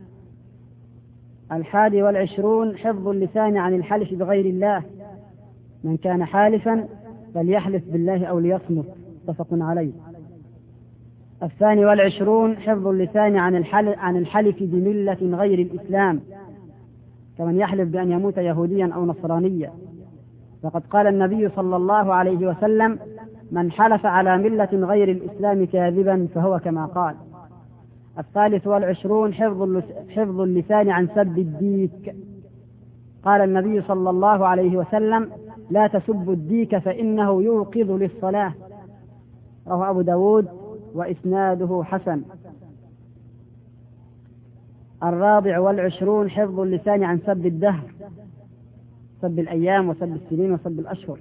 الحادي والعشرون، حفظ اللسان عن الحلف بغير الله، من كان حالفا فليحلف بالله أو ليصمت، متفق عليه. الثاني والعشرون، حفظ اللسان عن الحلف, عن الحلف بملة غير الإسلام، كمن يحلف بأن يموت يهوديا أو نصرانيا، فقد قال النبي صلى الله عليه وسلم: من حلف على ملة غير الإسلام كاذبا فهو كما قال. الثالث والعشرون، حفظ اللسان عن سب الديك، قال النبي صلى الله عليه وسلم: لا تسبوا الديك فإنه يوقظ للصلاة، رواه أبو داود وإسناده حسن. الرابع والعشرون، حفظ اللسان عن سب الدهر، سب الأيام وسب السنين وسب الأشهر.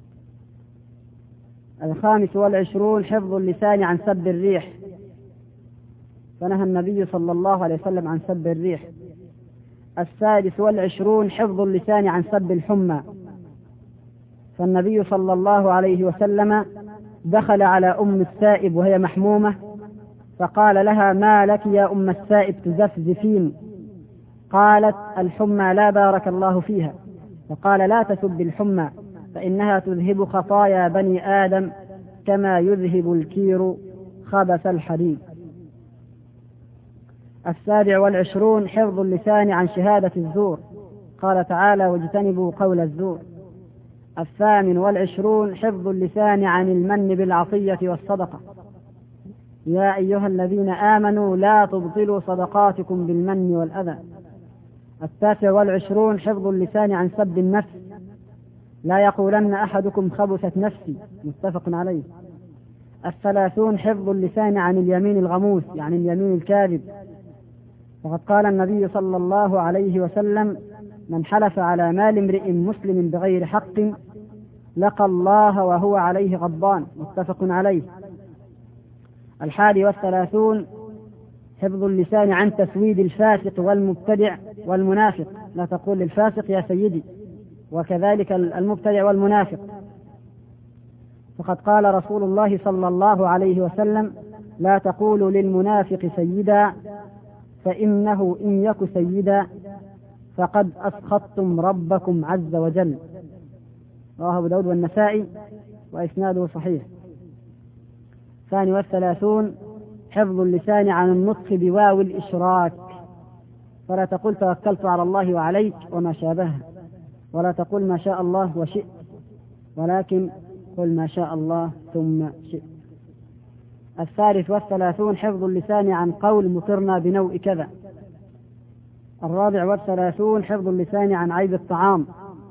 الخامس والعشرون، حفظ اللسان عن سب الريح، فنهى النبي صلى الله عليه وسلم عن سب الريح. السادس والعشرون، حفظ اللسان عن سب الحمى، فالنبي صلى الله عليه وسلم دخل على أم السائب وهي محمومة فقال لها: ما لك يا أم السائب تزفزفين؟ قالت: الحمى لا بارك الله فيها. فقال: لا تسب الحمى فإنها تذهب خطايا بني آدم كما يذهب الكير خبث الحديد. السابع والعشرون، حفظ اللسان عن شهادة الزور، قال تعالى: واجتنبوا قول الزور. الثامن والعشرون، حفظ اللسان عن المن بالعطية والصدقة، يا أيها الذين آمنوا لا تبطلوا صدقاتكم بالمن والأذى. التاسع والعشرون حفظ اللسان عن سب النفس، لا يقولن أحدكم خبثت نفسي، متفق عليه. الثلاثون حفظ اللسان عن اليمين الغموس، يعني اليمين الكاذب، وقد قال النبي صلى الله عليه وسلم: من حلف على مال امرئ مسلم بغير حق لقى الله وهو عليه غضبان، متفق عليه. الحادي والثلاثون حفظ اللسان عن تسويد الفاسق والمبتدع والمنافق، لا تقول للفاسق يا سيدي، وكذلك المبتدع والمنافق، فقد قال رسول الله صلى الله عليه وسلم: لا تقولوا للمنافق سيدا فإنه إن يك سيدا فقد أسخطتم ربكم عز وجل. رواه أبو داود والنسائي وإسناده صحيح. الثاني والثلاثون حفظ اللسان عن النطق بواو الإشراك، فلا تقل توكلت على الله وعليك وما شابه، ولا تقل ما شاء الله وشئت، ولكن قل ما شاء الله ثم شئت. الثالث والثلاثون حفظ اللسان عن قول مطرنا بنوء كذا. الرابع والثلاثون حفظ اللسان عن عيب الطعام،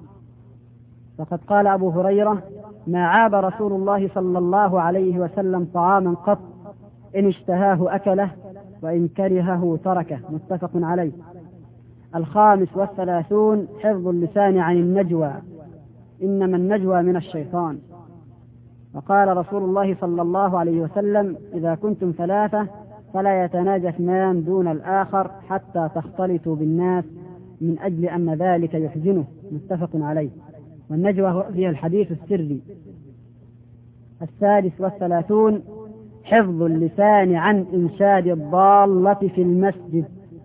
فقد قال أبو هريرة: ما عاب رسول الله صلى الله عليه وسلم طعاما قط، إن اشتهاه أكله وإن كرهه تركه، متفق عليه. الخامس والثلاثون حفظ اللسان عن النجوى، إنما النجوى من الشيطان، وقال رسول الله صلى الله عليه وسلم: إذا كنتم ثلاثة فلا يتناجى اثنان دون الآخر حتى تختلطوا بالناس من أجل أن ذلك يحزنه، متفق عليه. والنجوى هو الحديث السري. السادس والثلاثون حفظ اللسان عن إنشاد الضالة في المسجد.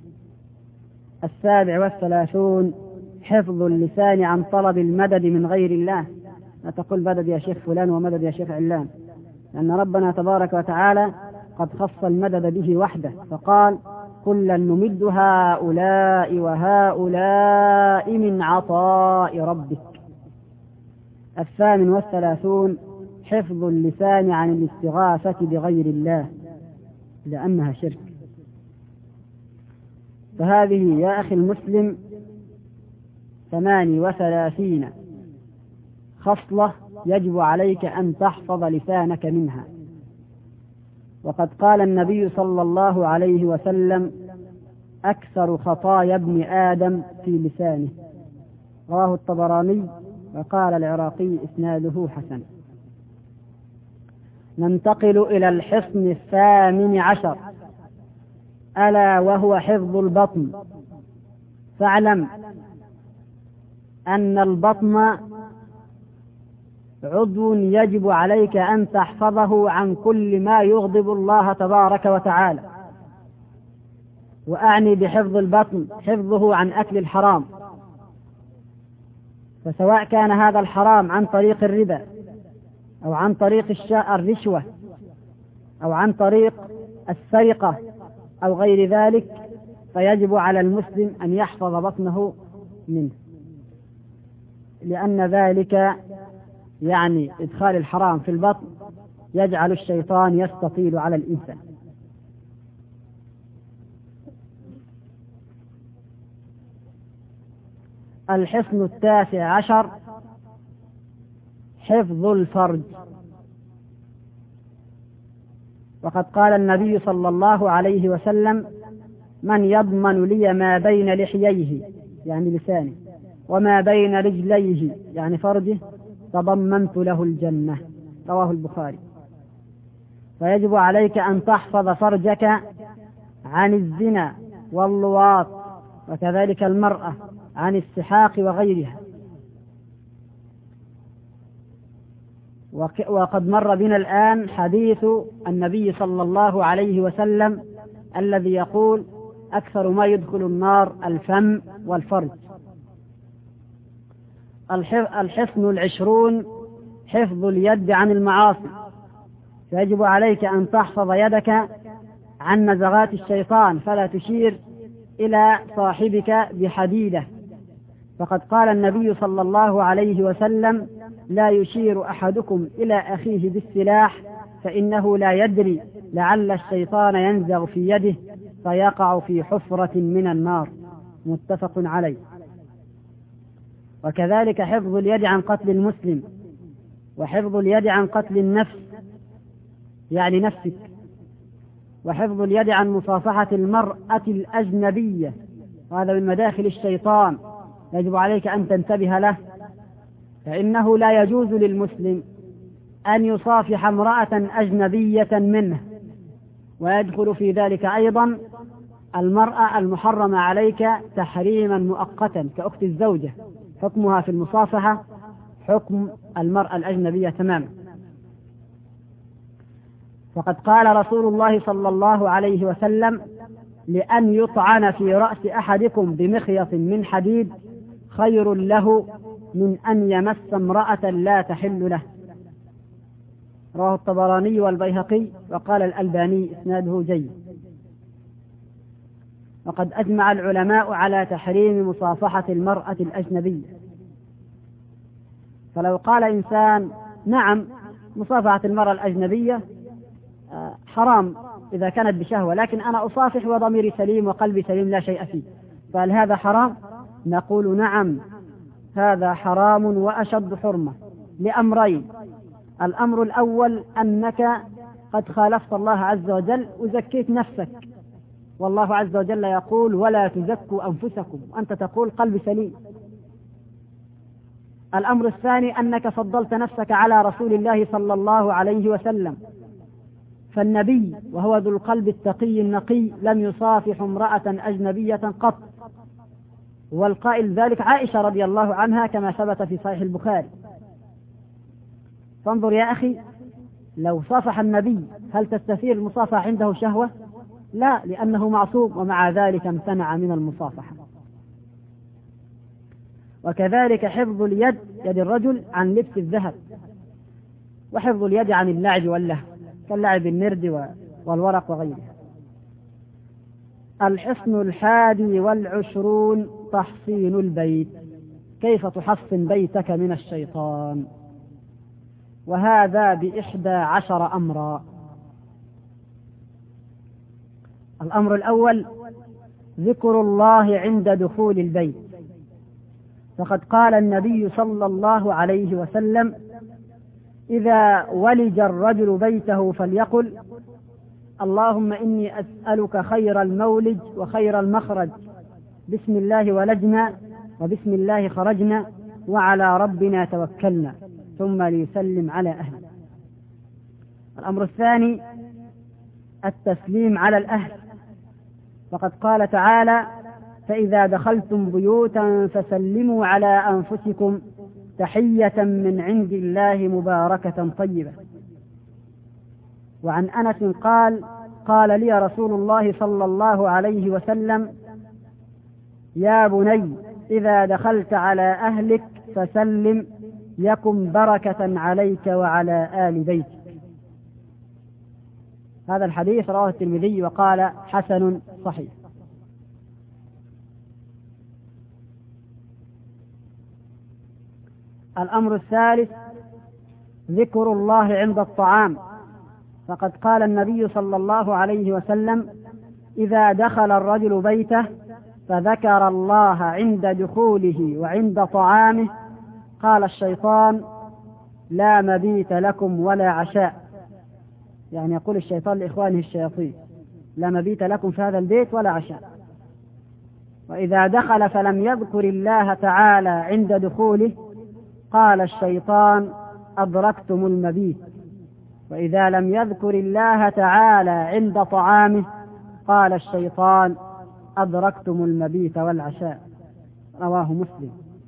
السابع والثلاثون حفظ اللسان عن طلب المدد من غير الله، لا تقل مدد يا شيخ فلان ومدد يا شيخ علان، لأن ربنا تبارك وتعالى قد خص المدد به وحده، فقال: كلا نمد هؤلاء وهؤلاء من عطاء ربك. الثامن والثلاثون حفظ اللسان عن الاستغاثة بغير الله، لأنها شرك. فهذه يا أخي المسلم ثماني وثلاثين خصلة يجب عليك أن تحفظ لسانك منها. وقد قال النبي صلى الله عليه وسلم: أكثر خطايا ابن آدم في لسانه، رواه الطبراني، وقال العراقي إسناده حسن. ننتقل إلى الحصن الثامن عشر، ألا وهو حفظ البطن. فاعلم أن البطن عضو يجب عليك أن تحفظه عن كل ما يغضب الله تبارك وتعالى. وأعني بحفظ البطن حفظه عن أكل الحرام، فسواء كان هذا الحرام عن طريق الربا أو عن طريق الرشوة أو عن طريق السرقة أو غير ذلك، فيجب على المسلم أن يحفظ بطنه منه، لأن ذلك يعني إدخال الحرام في البطن يجعل الشيطان يستطيل على الإنسان. الحصن التاسع عشر حفظ الفرج. وقد قال النبي صلى الله عليه وسلم: من يضمن لي ما بين لحييه يعني لسانه وما بين رجليه يعني فرجه تضمنت له الجنة، رواه البخاري. فيجب عليك أن تحفظ فرجك عن الزنا واللواط، وكذلك المرأة عن السحاق وغيرها. وقد مر بنا الآن حديث النبي صلى الله عليه وسلم الذي يقول: أكثر ما يدخل النار الفم والفرج. الحصن العشرون حفظ اليد عن المعاصي. فيجب عليك أن تحفظ يدك عن نزغات الشيطان، فلا تشير إلى صاحبك بحديدة، فقد قال النبي صلى الله عليه وسلم: لا يشير أحدكم إلى أخيه بالسلاح فإنه لا يدري لعل الشيطان ينزغ في يده فيقع في حفرة من النار. متفق عليه. وكذلك حفظ اليد عن قتل المسلم، وحفظ اليد عن قتل النفس يعني نفسك، وحفظ اليد عن مصافحة المرأة الأجنبية، وهذا من مداخل الشيطان يجب عليك أن تنتبه له، فإنه لا يجوز للمسلم أن يصافح امرأة أجنبية منه، ويدخل في ذلك أيضا المرأة المحرمة عليك تحريما مؤقتا كأخت الزوجة، حكمها في المصافحة حكم المرأة الأجنبية تماما. فقد قال رسول الله صلى الله عليه وسلم: لأن يطعن في رأس أحدكم بمخيط من حديد خير له من أن يمس امرأة لا تحل له. رواه الطبراني والبيهقي، وقال الألباني إسناده جيد. وقد أجمع العلماء على تحريم مصافحة المرأة الأجنبية. فلو قال إنسان: نعم مصافحة المرأة الأجنبية حرام إذا كانت بشهوة، لكن أنا أصافح وضميري سليم وقلبي سليم لا شيء فيه، فهل هذا حرام؟ نقول: نعم هذا حرام وأشد حرمة لأمرين. الأمر الأول أنك قد خالفت الله عز وجل وزكيت نفسك، والله عز وجل يقول: ولا تزكوا أنفسكم، وأنت تقول قلبي سليم. الأمر الثاني أنك فضلت نفسك على رسول الله صلى الله عليه وسلم، فالنبي وهو ذو القلب التقي النقي لم يصافح امرأة أجنبية قط، والقائل ذلك عائشة رضي الله عنها كما ثبت في صحيح البخاري. فانظر يا أخي، لو صافح النبي هل تستثير المصافحة عنده شهوة؟ لا، لأنه معصوم، ومع ذلك امتنع من المصافحة. وكذلك حفظ اليد، يد الرجل، عن لبس الذهب، وحفظ اليد عن اللعب واللهو كاللعب بالنرد والورق وغيرها. الحصن الحادي والعشرون تحصين البيت، كيف تحصن بيتك من الشيطان، وهذا بإحدى عشر أمرا. الأمر الأول ذكر الله عند دخول البيت، فقد قال النبي صلى الله عليه وسلم: إذا ولج الرجل بيته فليقل: اللهم إني أسألك خير المولج وخير المخرج، بسم الله ولجنا وبسم الله خرجنا وعلى ربنا توكلنا، ثم ليسلم على أهله. الأمر الثاني التسليم على الأهل، فقد قال تعالى: فإذا دخلتم بيوتا فسلموا على أنفسكم تحية من عند الله مباركة طيبة. وعن أنس قال: قال لي رسول الله صلى الله عليه وسلم: يا بني إذا دخلت على أهلك فسلم يكن بركة عليك وعلى آل بيتك. هذا الحديث رواه الترمذي وقال حسن صحيح. الأمر الثالث ذكر الله عند الطعام، فقد قال النبي صلى الله عليه وسلم: إذا دخل الرجل بيته فذكر الله عند دخوله وعند طعامه قال الشيطان: لا مبيت لكم ولا عشاء، يعني يقول الشيطان لإخوانه الشياطين: لا مبيت لكم في هذا البيت ولا عشاء. وإذا دخل فلم يذكر الله تعالى عند دخوله قال الشيطان: أدركتم المبيت. وإذا لم يذكر الله تعالى عند طعامه قال الشيطان: أدركتم المبيت والعشاء. رواه مسلم.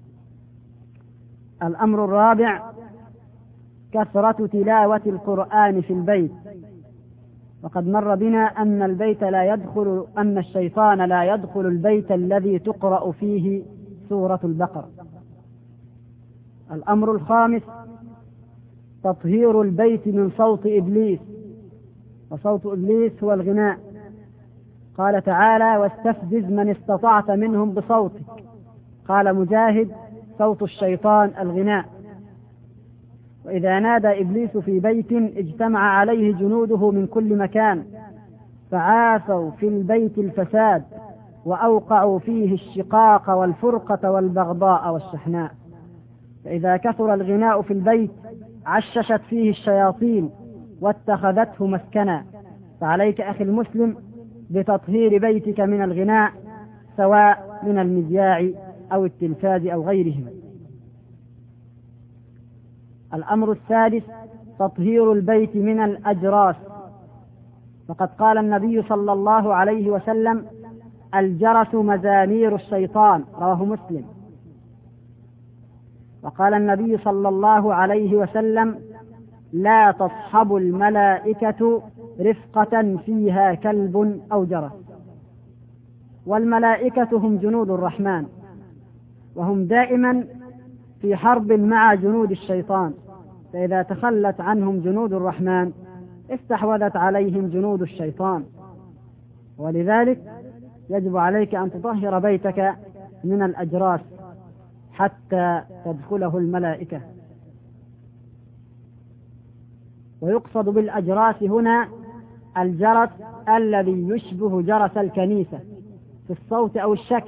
الأمر الرابع كثرة تلاوة القرآن في البيت، وقد مر بنا أن البيت لا يدخل أن الشيطان لا يدخل البيت الذي تقرأ فيه سورة البقرة. الأمر الخامس تطهير البيت من صوت إبليس، وصوت إبليس هو الغناء. قال تعالى: واستفزز من استطعت منهم بصوتك. قال مجاهد: صوت الشيطان الغناء. وإذا نادى إبليس في بيت اجتمع عليه جنوده من كل مكان فعاثوا في البيت الفساد وأوقعوا فيه الشقاق والفرقة والبغضاء والشحناء. فإذا كثر الغناء في البيت عششت فيه الشياطين واتخذته مسكنا. فعليك أخي المسلم بتطهير بيتك من الغناء سواء من المذياع أو التلفاز أو غيرهما. الأمر السادس تطهير البيت من الأجراس. فقد قال النبي صلى الله عليه وسلم: الجرس مزامير الشيطان، رواه مسلم. وقال النبي صلى الله عليه وسلم: لا تصحب الملائكة رفقة فيها كلب أو جرس. والملائكة هم جنود الرحمن، وهم دائما في حرب مع جنود الشيطان، فإذا تخلت عنهم جنود الرحمن استحوذت عليهم جنود الشيطان. ولذلك يجب عليك أن تطهر بيتك من الأجراس حتى تدخله الملائكة. ويقصد بالأجراس هنا الجرس الذي يشبه جرس الكنيسة في الصوت أو الشكل.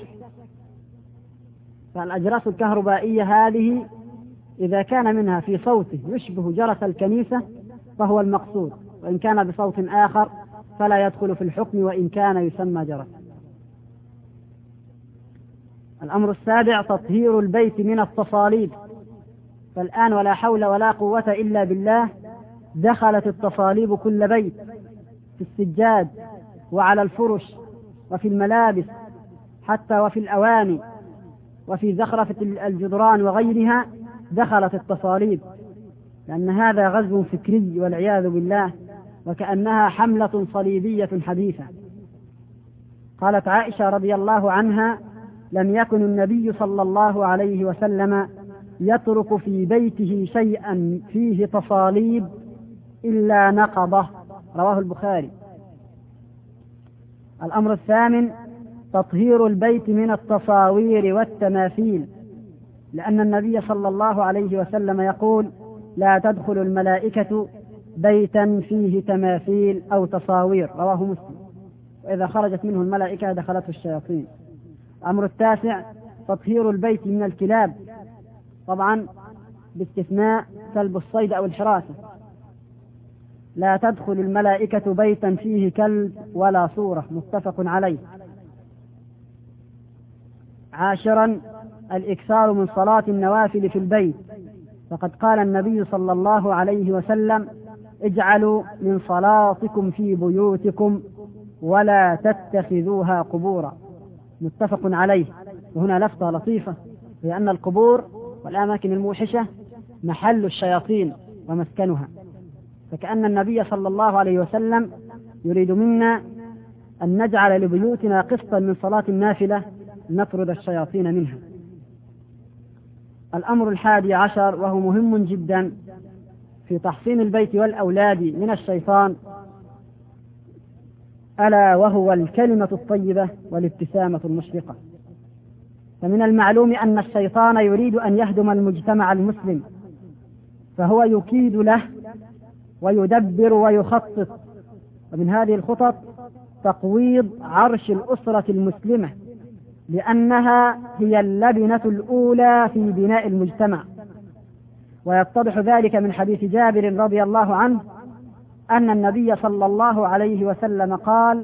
فالأجراس الكهربائية هذه إذا كان منها في صوته يشبه جرس الكنيسة فهو المقصود، وإن كان بصوت آخر فلا يدخل في الحكم وإن كان يسمى جرس. الأمر السابع تطهير البيت من التصاليب. فالآن ولا حول ولا قوة إلا بالله دخلت التصاليب كل بيت، في السجاد وعلى الفرش وفي الملابس حتى وفي الأواني وفي زخرفة الجدران وغيرها دخلت التصاليب، لأن هذا غزو فكري والعياذ بالله، وكأنها حملة صليبية حديثة. قالت عائشة رضي الله عنها: لم يكن النبي صلى الله عليه وسلم يترك في بيته شيئا فيه تصاليب إلا نقضه، رواه البخاري. الأمر الثامن تطهير البيت من التصاوير والتماثيل، لأن النبي صلى الله عليه وسلم يقول: لا تدخل الملائكة بيتا فيه تماثيل أو تصاوير، رواه مسلم. وإذا خرجت منه الملائكة دخلته الشياطين. الأمر التاسع تطهير البيت من الكلاب، طبعا باستثناء كلب الصيد أو الحراسة. لا تدخل الملائكة بيتا فيه كلب ولا صورة، متفق عليه. عاشرا الإكثار من صلاة النوافل في البيت، فقد قال النبي صلى الله عليه وسلم: اجعلوا من صلاتكم في بيوتكم ولا تتخذوها قبورا، متفق عليه. وهنا لفتة لطيفة، لأن القبور والأماكن الموحشة محل الشياطين ومسكنها، فكأن النبي صلى الله عليه وسلم يريد منا أن نجعل لبيوتنا قسطا من صلاة النافلة نطرد الشياطين منها. الأمر الحادي عشر وهو مهم جدا في تحصين البيت والأولاد من الشيطان، ألا وهو الكلمة الطيبة والابتسامة المشرقة. فمن المعلوم أن الشيطان يريد أن يهدم المجتمع المسلم، فهو يكيد له ويدبر ويخطط. ومن هذه الخطط تقويض عرش الأسرة المسلمة، لأنها هي اللبنة الأولى في بناء المجتمع. ويتضح ذلك من حديث جابر رضي الله عنه أن النبي صلى الله عليه وسلم قال: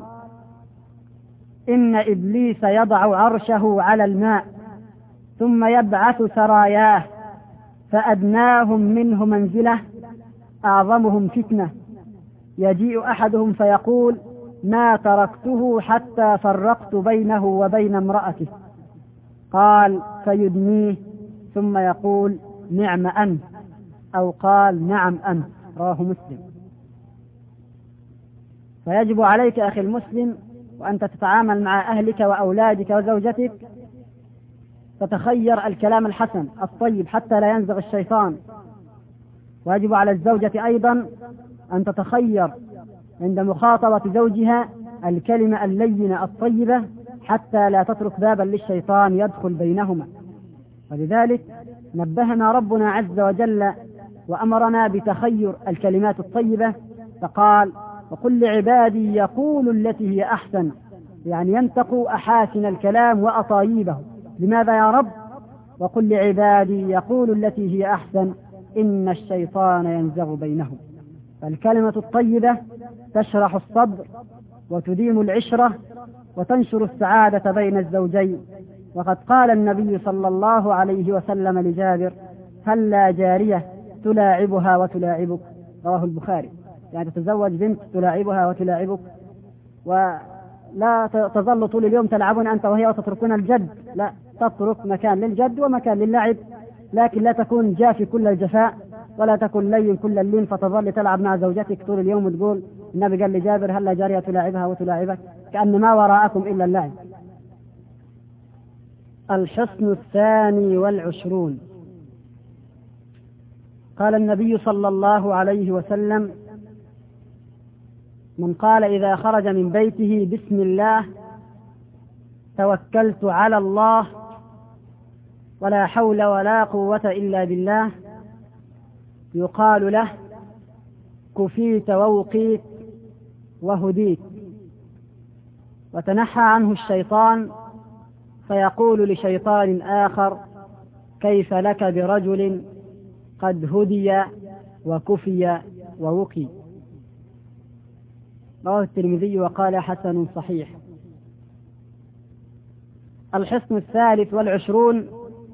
إن إبليس يضع عرشه على الماء ثم يبعث سراياه، فأدناهم منه منزلة أعظمهم فتنة، يجيء أحدهم فيقول: ما تركته حتى فرقت بينه وبين امرأته. قال: فيدنيه ثم يقول: نعم أنت، أو قال: نعم أنت، رواه مسلم. فيجب عليك أخي المسلم وأنت تتعامل مع أهلك وأولادك وزوجتك تتخير الكلام الحسن الطيب حتى لا ينزغ الشيطان. ويجب على الزوجة أيضا أن تتخير عند مخاطبة زوجها الكلمة اللينة الطيبة حتى لا تترك بابا للشيطان يدخل بينهما. ولذلك نبهنا ربنا عز وجل وأمرنا بتخير الكلمات الطيبة، فقال: وقل لعبادي يقولوا التي هي أحسن، يعني ينتقوا أحاسن الكلام وأطايبه. لماذا يا رب؟ وقل لعبادي يقولوا التي هي أحسن إن الشيطان ينزغ بينهم. فالكلمة الطيبة تشرح الصدر وتديم العشرة وتنشر السعادة بين الزوجين. وقد قال النبي صلى الله عليه وسلم لجابر: هل لا جارية تلاعبها وتلاعبك؟ رواه البخاري. يعني تتزوج بنت تلاعبها وتلاعبك، ولا تظل طول اليوم تلعبون أنت وهي وتتركون الجد، لا، تترك مكان للجد ومكان للعب، لكن لا تكون جافي كل الجفاء ولا تكون لين كل اللين فتظل تلعب مع زوجتك طول اليوم وتقول النبي قال لجابر: هل لا جارية تلاعبها وتلاعبك؟ كأن ما وراءكم إلا اللعب. الحصن الثاني والعشرون. قال النبي صلى الله عليه وسلم: من قال إذا خرج من بيته بسم الله توكلت على الله ولا حول ولا قوة إلا بالله، يقال له: كفيت ووقيت وهديت. وتنحى عنه الشيطان فيقول لشيطان آخر: كيف لك برجل قد هدي وكفي ووقي. رواه الترمذي وقال: حسن صحيح. الحصن الثالث والعشرون.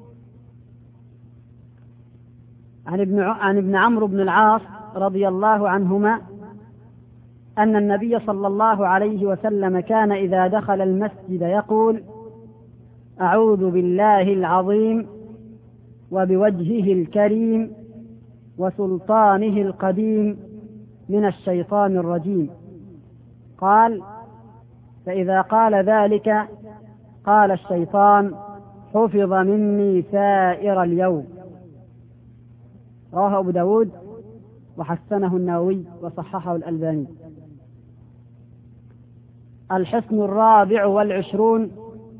عن ابن عن ابن عمرو بن العاص رضي الله عنهما أن النبي صلى الله عليه وسلم كان إذا دخل المسجد يقول: أعوذ بالله العظيم وبوجهه الكريم وسلطانه القديم من الشيطان الرجيم. قال: فإذا قال ذلك قال الشيطان: حفظ مني سائر اليوم. رواه أبو داود وحسنه النووي وصححه الألباني. الحصن الرابع والعشرون.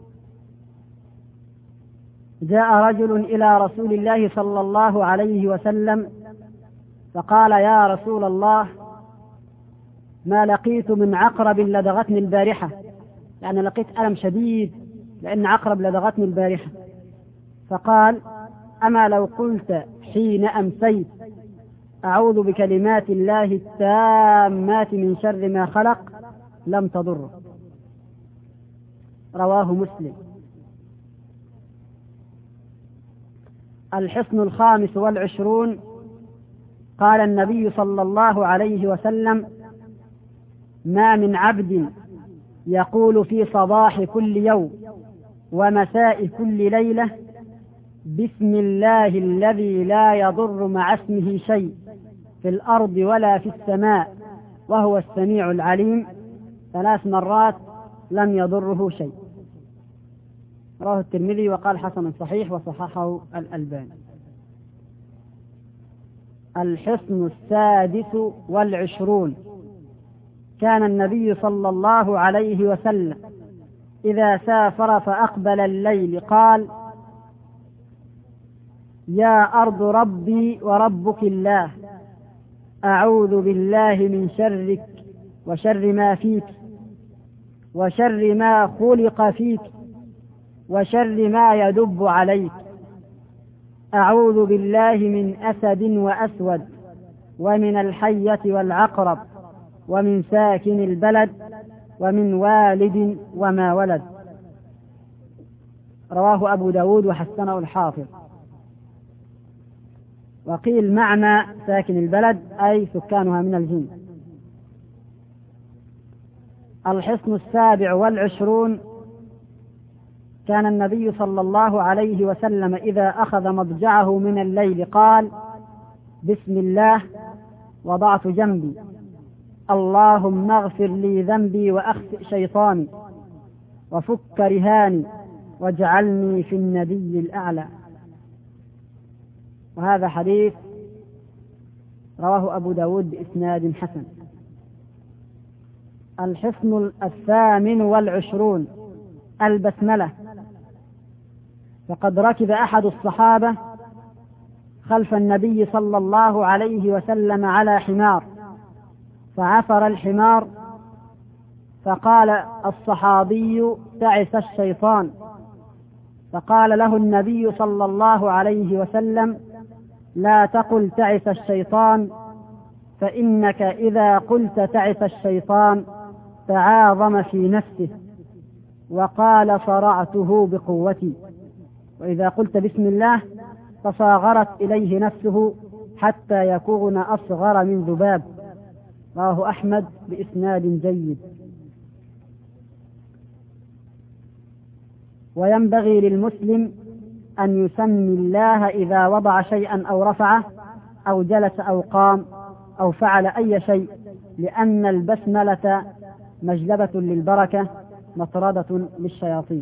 جاء رجل إلى رسول الله صلى الله عليه وسلم فقال: يا رسول الله، ما لقيت من عقرب لدغتني البارحة، يعني لقيت ألم شديد لأن عقرب لدغتني البارحة. فقال: أما لو قلت حين أمسيت أعوذ بكلمات الله التامات من شر ما خلق لم تضر. رواه مسلم. الحصن الخامس والعشرون. قال النبي صلى الله عليه وسلم: ما من عبد يقول في صباح كل يوم ومساء كل ليلة بسم الله الذي لا يضر مع اسمه شيء في الأرض ولا في السماء وهو السميع العليم ثلاث مرات لم يضره شيء. رواه الترمذي وقال: حسن صحيح وصححه الألباني. الحصن السادس والعشرون. كان النبي صلى الله عليه وسلم إذا سافر فأقبل الليل قال: يا أرض ربي وربك الله، أعوذ بالله من شرك وشر ما فيك وشر ما خلق فيك وشر ما يدب عليك، أعوذ بالله من أسد وأسود ومن الحية والعقرب ومن ساكن البلد ومن والد وما ولد. رواه أبو داود وحسنه الحافظ. وقيل معنى ساكن البلد أي سكانها من الجن. الحصن السابع والعشرون. كان النبي صلى الله عليه وسلم إذا أخذ مضجعه من الليل قال: بسم الله وضعت جنبي، اللهم اغفر لي ذنبي وأخطئ شيطاني وفك رهاني واجعلني في النبي الأعلى. وهذا حديث رواه أبو داود بإسناد حسن. الحصن الثامن والعشرون. البسملة. فقد ركب أحد الصحابة خلف النبي صلى الله عليه وسلم على حمار، فعثر الحمار، فقال الصحابي: تعس الشيطان. فقال له النبي صلى الله عليه وسلم: لا تقل تعس الشيطان، فإنك إذا قلت تعس الشيطان تعاظم في نفسه وقال: صرعته بقوتي. وإذا قلت بسم الله تصاغرت إليه نفسه حتى يكون أصغر من ذباب. رواه أحمد بإسناد جيد. وينبغي للمسلم أن يسمي الله إذا وضع شيئا أو رفعه أو جلس أو قام أو فعل أي شيء، لأن البسملة مجلبة للبركة مطردة للشياطين.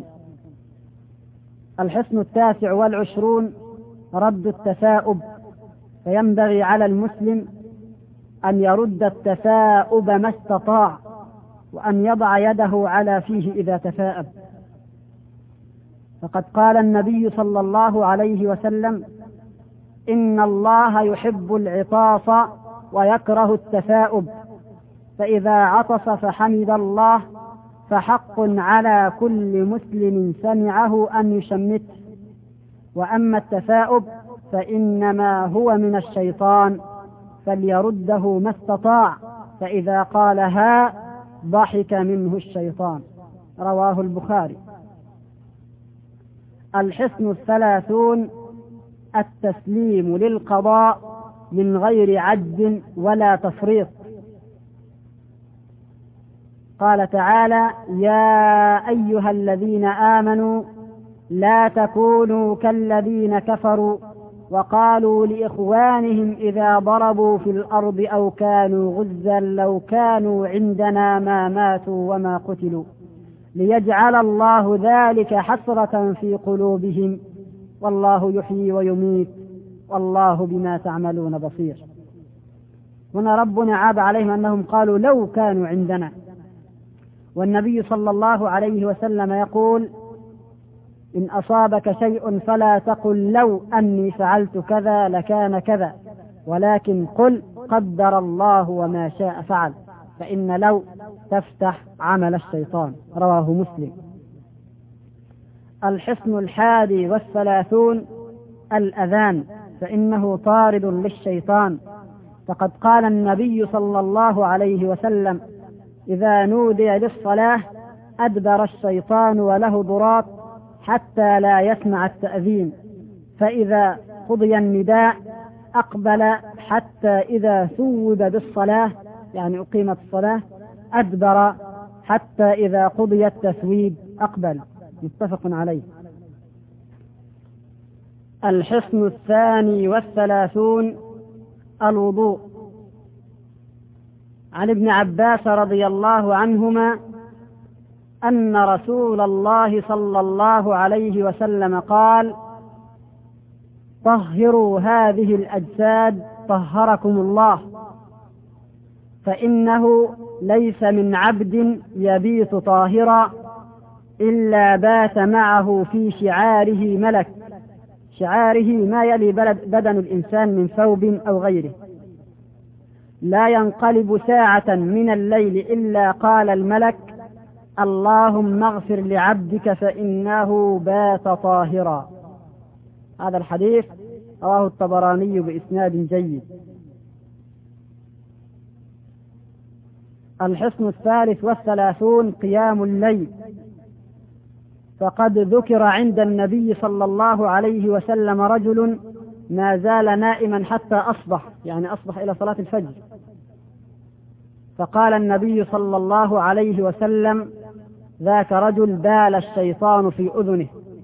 الحصن التاسع والعشرون: رد التثاؤب. فينبغي على المسلم أن يرد التثاؤب ما استطاع، وأن يضع يده على فيه إذا تثاءب. فقد قال النبي صلى الله عليه وسلم: إن الله يحب العطاس ويكره التثاؤب، فإذا عطس فحمد الله فحق على كل مسلم سمعه أن يشمته، وأما التثاؤب فإنما هو من الشيطان فليرده ما استطاع، فإذا قال ها ضحك منه الشيطان. رواه البخاري. الحصن الثلاثون: التسليم للقضاء من غير عجز ولا تفريط. قال تعالى: يا أيها الذين آمنوا لا تكونوا كالذين كفروا وقالوا لإخوانهم إذا ضربوا في الأرض أو كانوا غزا لو كانوا عندنا ما ماتوا وما قتلوا ليجعل الله ذلك حسرة في قلوبهم والله يحيي ويميت والله بما تعملون بصير. هنا ربنا عاب عليهم أنهم قالوا لو كانوا عندنا، والنبي صلى الله عليه وسلم يقول: إن أصابك شيء فلا تقل لو أني فعلت كذا لكان كذا، ولكن قل قدر الله وما شاء فعل، فإن لو تفتح عمل الشيطان. رواه مسلم. الحصن الحادي والثلاثون: الأذان، فإنه طارد للشيطان. فقد قال النبي صلى الله عليه وسلم: إذا نودي للصلاة أدبر الشيطان وله ضراط حتى لا يسمع التأذين، فإذا قضي النداء أقبل حتى إذا ثوب بالصلاة، يعني أقيمت الصلاة، أدبر حتى إذا قضي التثويب أقبل. متفق عليه. الحصن الثاني والثلاثون: الوضوء. عن ابن عباس رضي الله عنهما أن رسول الله صلى الله عليه وسلم قال: طهروا هذه الأجساد طهركم الله، فإنه ليس من عبد يبيت طاهرا إلا بات معه في شعاره ملك. شعاره ما يلي بدن الإنسان من ثوب أو غيره. لا ينقلب ساعة من الليل إلا قال الملك: اللهم اغفر لعبدك فإنه بات طاهرا. هذا الحديث رواه الطبراني بإسناد جيد. الحصن الثالث والثلاثون: قيام الليل. فقد ذكر عند النبي صلى الله عليه وسلم رجل ما زال نائما حتى أصبح، يعني أصبح إلى صلاة الفجر، فقال النبي صلى الله عليه وسلم: ذاك رجل بال الشيطان في أذنه.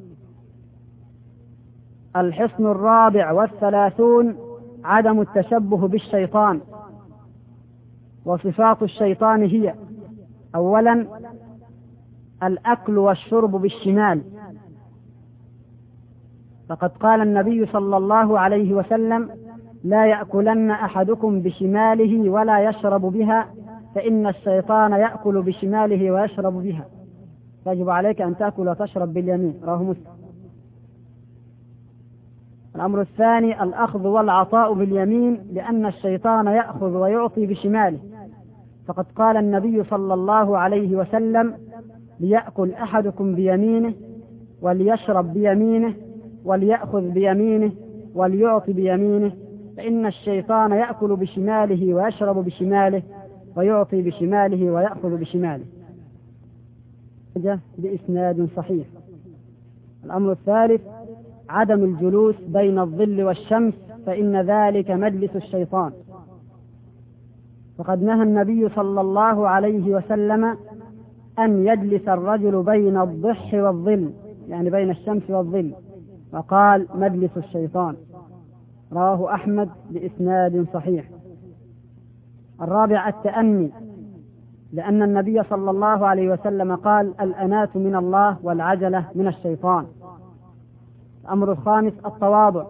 الحصن الرابع والثلاثون: عدم التشبه بالشيطان. وصفات الشيطان هي: أولا الأكل والشرب بالشمال، فقد قال النبي صلى الله عليه وسلم: لا يأكلن أحدكم بشماله ولا يشرب بها، فإن الشيطان يأكل بشماله ويشرب بها، يجب عليك أن تأكل وتشرب باليمين. رواه مسلم. الأمر الثاني الأخذ والعطاء باليمين، لأن الشيطان يأخذ ويعطي بشماله، فقد قال النبي صلى الله عليه وسلم: ليأكل أحدكم بيمينه وليشرب بيمينه وليأخذ بيمينه وليعطي بيمينه، فإن الشيطان يأكل بشماله ويشرب بشماله ويعطي بشماله ويأخذ بشماله، بإسناد صحيح. الأمر الثالث عدم الجلوس بين الظل والشمس، فإن ذلك مجلس الشيطان، وقد نهى النبي صلى الله عليه وسلم أن يجلس الرجل بين الضح والظل، يعني بين الشمس والظل، وقال مجلس الشيطان، رواه أحمد بإسناد صحيح. الرابع التأني، لأن النبي صلى الله عليه وسلم قال: الأنات من الله والعجلة من الشيطان. الأمر الخامس التواضع،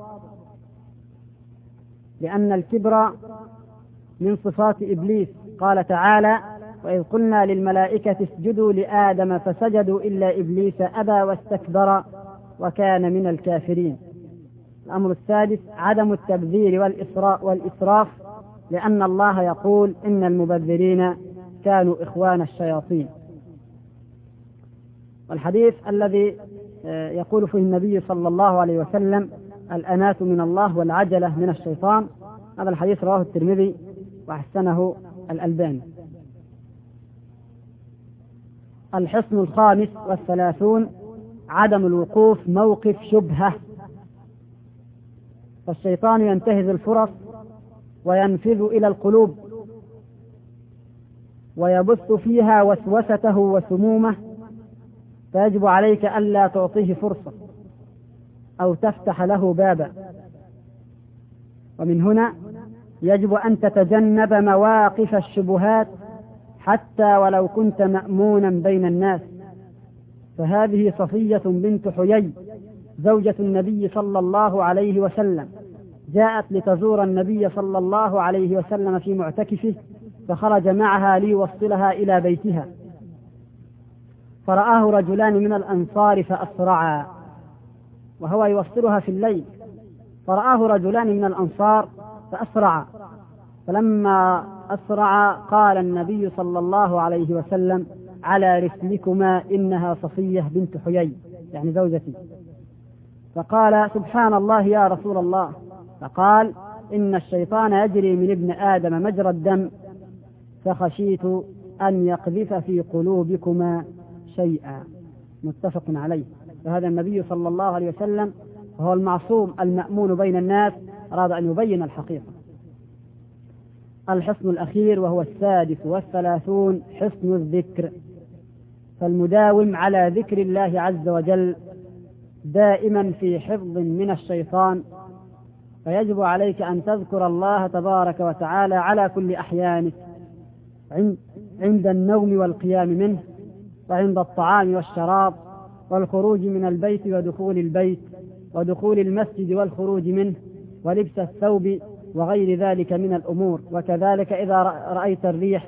لأن الكبر من صفات إبليس، قال تعالى: وإذ قلنا للملائكة اسجدوا لآدم فسجدوا إلا إبليس أبى واستكبر وكان من الكافرين. الأمر السادس عدم التبذير والإسراف، لأن الله يقول: إن المبذرين كانوا إخوان الشياطين. والحديث الذي يقول فيه النبي صلى الله عليه وسلم: الأنات من الله والعجلة من الشيطان، هذا الحديث رواه الترمذي وحسنه الألباني. الحصن الخامس والثلاثون عدم الوقوف موقف شبهة، فالشيطان ينتهز الفرص وينفذ إلى القلوب ويبث فيها وسوسته وسمومه، فيجب عليك ألا تعطيه فرصة أو تفتح له بابا. ومن هنا يجب أن تتجنب مواقف الشبهات حتى ولو كنت مأمونا بين الناس، فهذه صفية بنت حيي زوجة النبي صلى الله عليه وسلم، جاءت لتزور النبي صلى الله عليه وسلم في معتكفه، فخرج معها ليوصلها إلى بيتها، فرآه رجلان من الأنصار فأسرعا، وهو يوصلها في الليل، فرآه رجلان من الأنصار فأسرعا، فلما أسرع قال النبي صلى الله عليه وسلم: على رسلكما إنها صفية بنت حيي، يعني زوجتي. فقال: سبحان الله يا رسول الله. فقال: إن الشيطان يجري من ابن آدم مجرى الدم، فخشيت أن يقذف في قلوبكما شيئا، متفق عليه. فهذا النبي صلى الله عليه وسلم وهو المعصوم المأمون بين الناس أراد أن يبين الحقيقة. الحصن الأخير وهو السادس والثلاثون حصن الذكر، فالمداوم على ذكر الله عز وجل دائما في حفظ من الشيطان، فيجب عليك أن تذكر الله تبارك وتعالى على كل أحيانك، عند النوم والقيام منه، وعند الطعام والشراب، والخروج من البيت ودخول البيت، ودخول المسجد والخروج منه، ولبس الثوب وغير ذلك من الأمور. وكذلك إذا رأيت الريح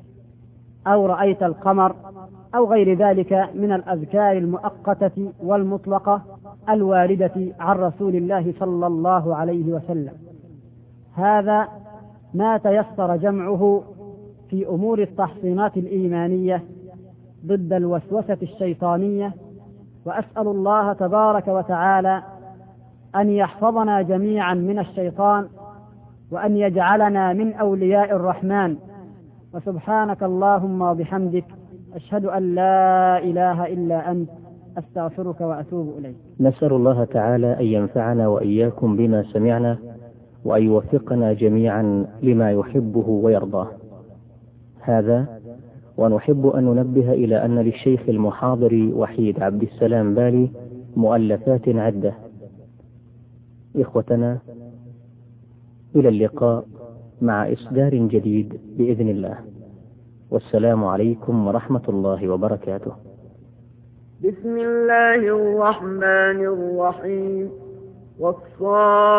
أو رأيت القمر أو غير ذلك من الأذكار المؤقتة والمطلقة الواردة عن رسول الله صلى الله عليه وسلم. هذا ما تيسر جمعه في أمور التحصينات الإيمانية ضد الوسوسة الشيطانية، وأسأل الله تبارك وتعالى أن يحفظنا جميعا من الشيطان، وأن يجعلنا من أولياء الرحمن. وسبحانك اللهم وبحمدك، أشهد أن لا إله إلا أنت، أستغفرك وأتوب إليك. نسأل الله تعالى أن ينفعنا وإياكم بما سمعنا، وأن يوفقنا جميعا لما يحبه ويرضاه. هذا ونحب أن ننبه إلى أن للشيخ المحاضر وحيد عبد السلام بالي مؤلفات عدة. إخوتنا، إلى اللقاء مع إصدار جديد بإذن الله، والسلام عليكم ورحمة الله وبركاته. بسم الله الرحمن الرحيم. والصافات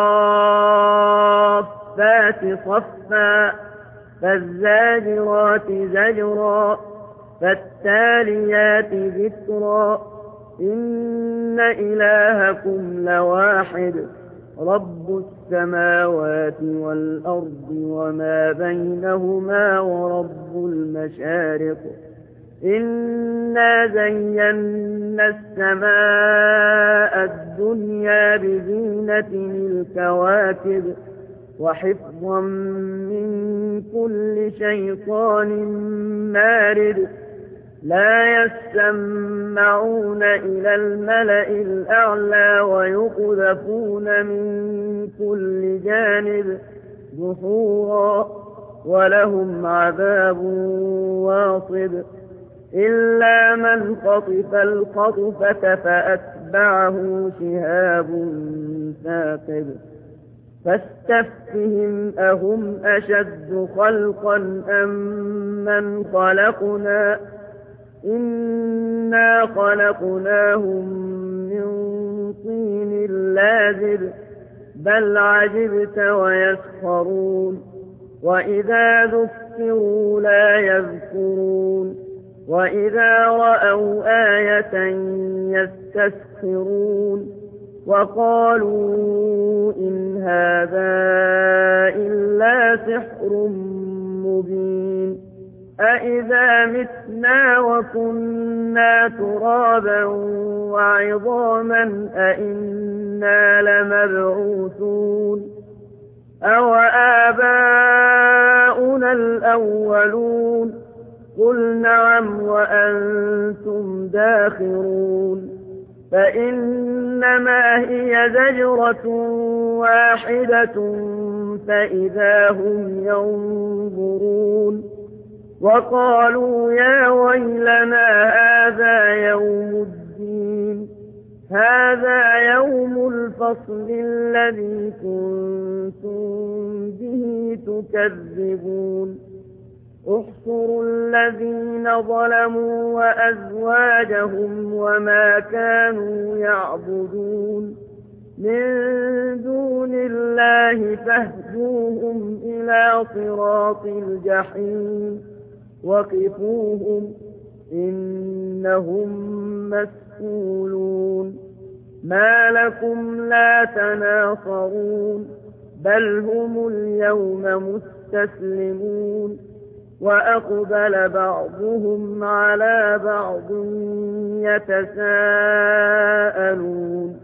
صفا فالزاجرات زجرا فالتاليات ذكرا إن إلهكم لواحد رب السماوات والأرض وما بينهما ورب المشارق إنا زينا السماء الدنيا بزينة الكواكب وحفظا من كل شيطان مارد لا يسمعون إلى الملأ الأعلى ويقذفون من كل جانب دحورا ولهم عذاب واصب إلا من خطف الخطفة فأتبعه شهاب ثاقب فاستفتهم أهم أشد خلقا أم من خلقنا إنا خلقناهم من طين لازب بل عجبت ويسخرون وإذا ذكروا لا يذكرون وإذا رأوا آية يستسخرون وقالوا إن هذا إلا سحر مبين أإذا متنا وكنا ترابا وعظاما أإنا لمبعوثون أو آباؤنا الأولون قل نعم وأنتم داخرون فإنما هي زجرة واحدة فإذا هم ينظرون وقالوا يا ويلنا هذا يوم الدين هذا يوم الفصل الذي كنتم به تكذبون احصروا الذين ظلموا وأزواجهم وما كانوا يعبدون من دون الله فاهدوهم إلى صراط الجحيم وقفوهم إنهم مسئولون ما لكم لا تناصرون بل هم اليوم مستسلمون وأقبل بعضهم على بعض يتساءلون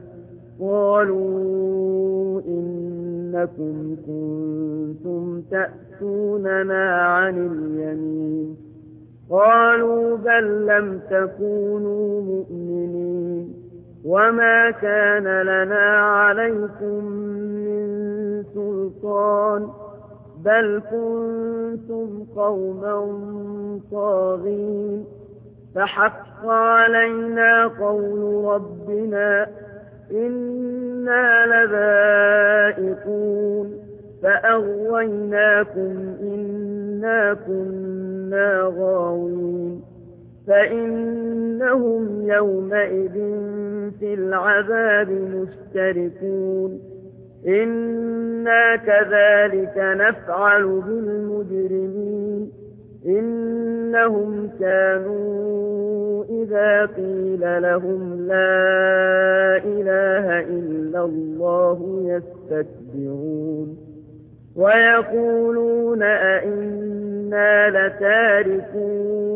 قالوا إنكم كنتم تأتوننا عن اليمين قالوا بل لم تكونوا مؤمنين وما كان لنا عليكم من سلطان بل كنتم قوما طاغين فحق علينا قول ربنا إنا لذائقون فأغويناكم إنا كنا غاوين فإنهم يومئذ في العذاب مشتركون إنا كذلك نفعل بالمجرمين إنهم كانوا إذا قيل لهم لا إله إلا الله يستكبرون ويقولون أئنا لتاركو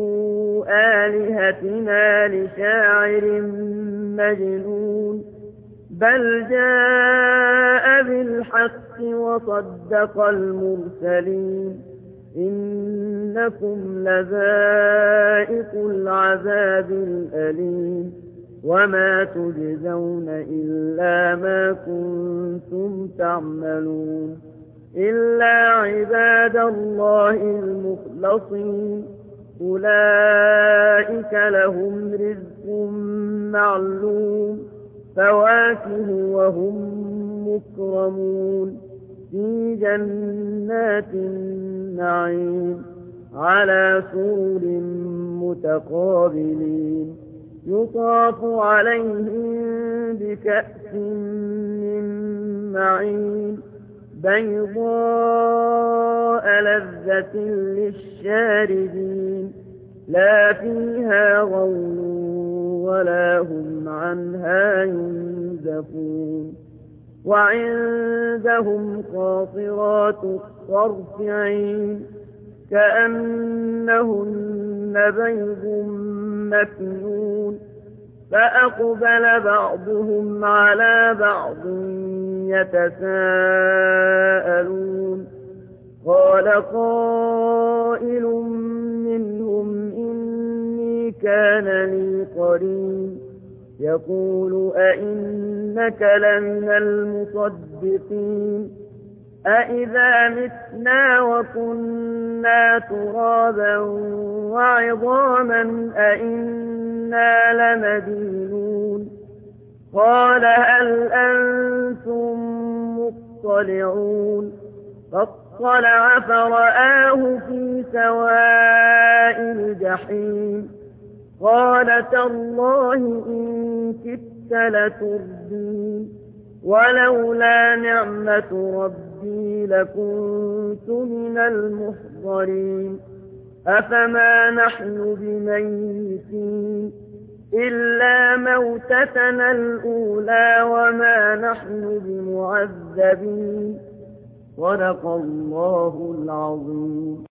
آلهتنا لشاعر مجنون بل جاء بالحق وصدق المرسلين إنكم لذائق العذاب الأليم وما تجزون إلا ما كنتم تعملون إلا عباد الله المخلصين أولئك لهم رزق معلوم فواكه وهم مكرمون في جنات النعيم على سرر متقابلين يطاف عليهم بكأس من معين بيضاء لذة للشاربين لا فيها غول ولا هم عنها ينزفون وعندهم قاصرات الطرف عين كأنهن بيض مكنون فأقبل بعضهم على بعض يتساءلون قال قائل منهم إني كان لي قرين يقول أئنك لمن المصدقين أئذا متنا وكنا ترابا وعظاما أئنا لمدينون قال هل أنتم مطلعون فاطلع فرآه في سواء الجحيم قال تالله إن كدت لتردين ولولا نعمة ربي لكنت من المحضرين أفما نحن بميتين إلا موتتنا الأولى وما نحن بمعذبين صدق الله العظيم.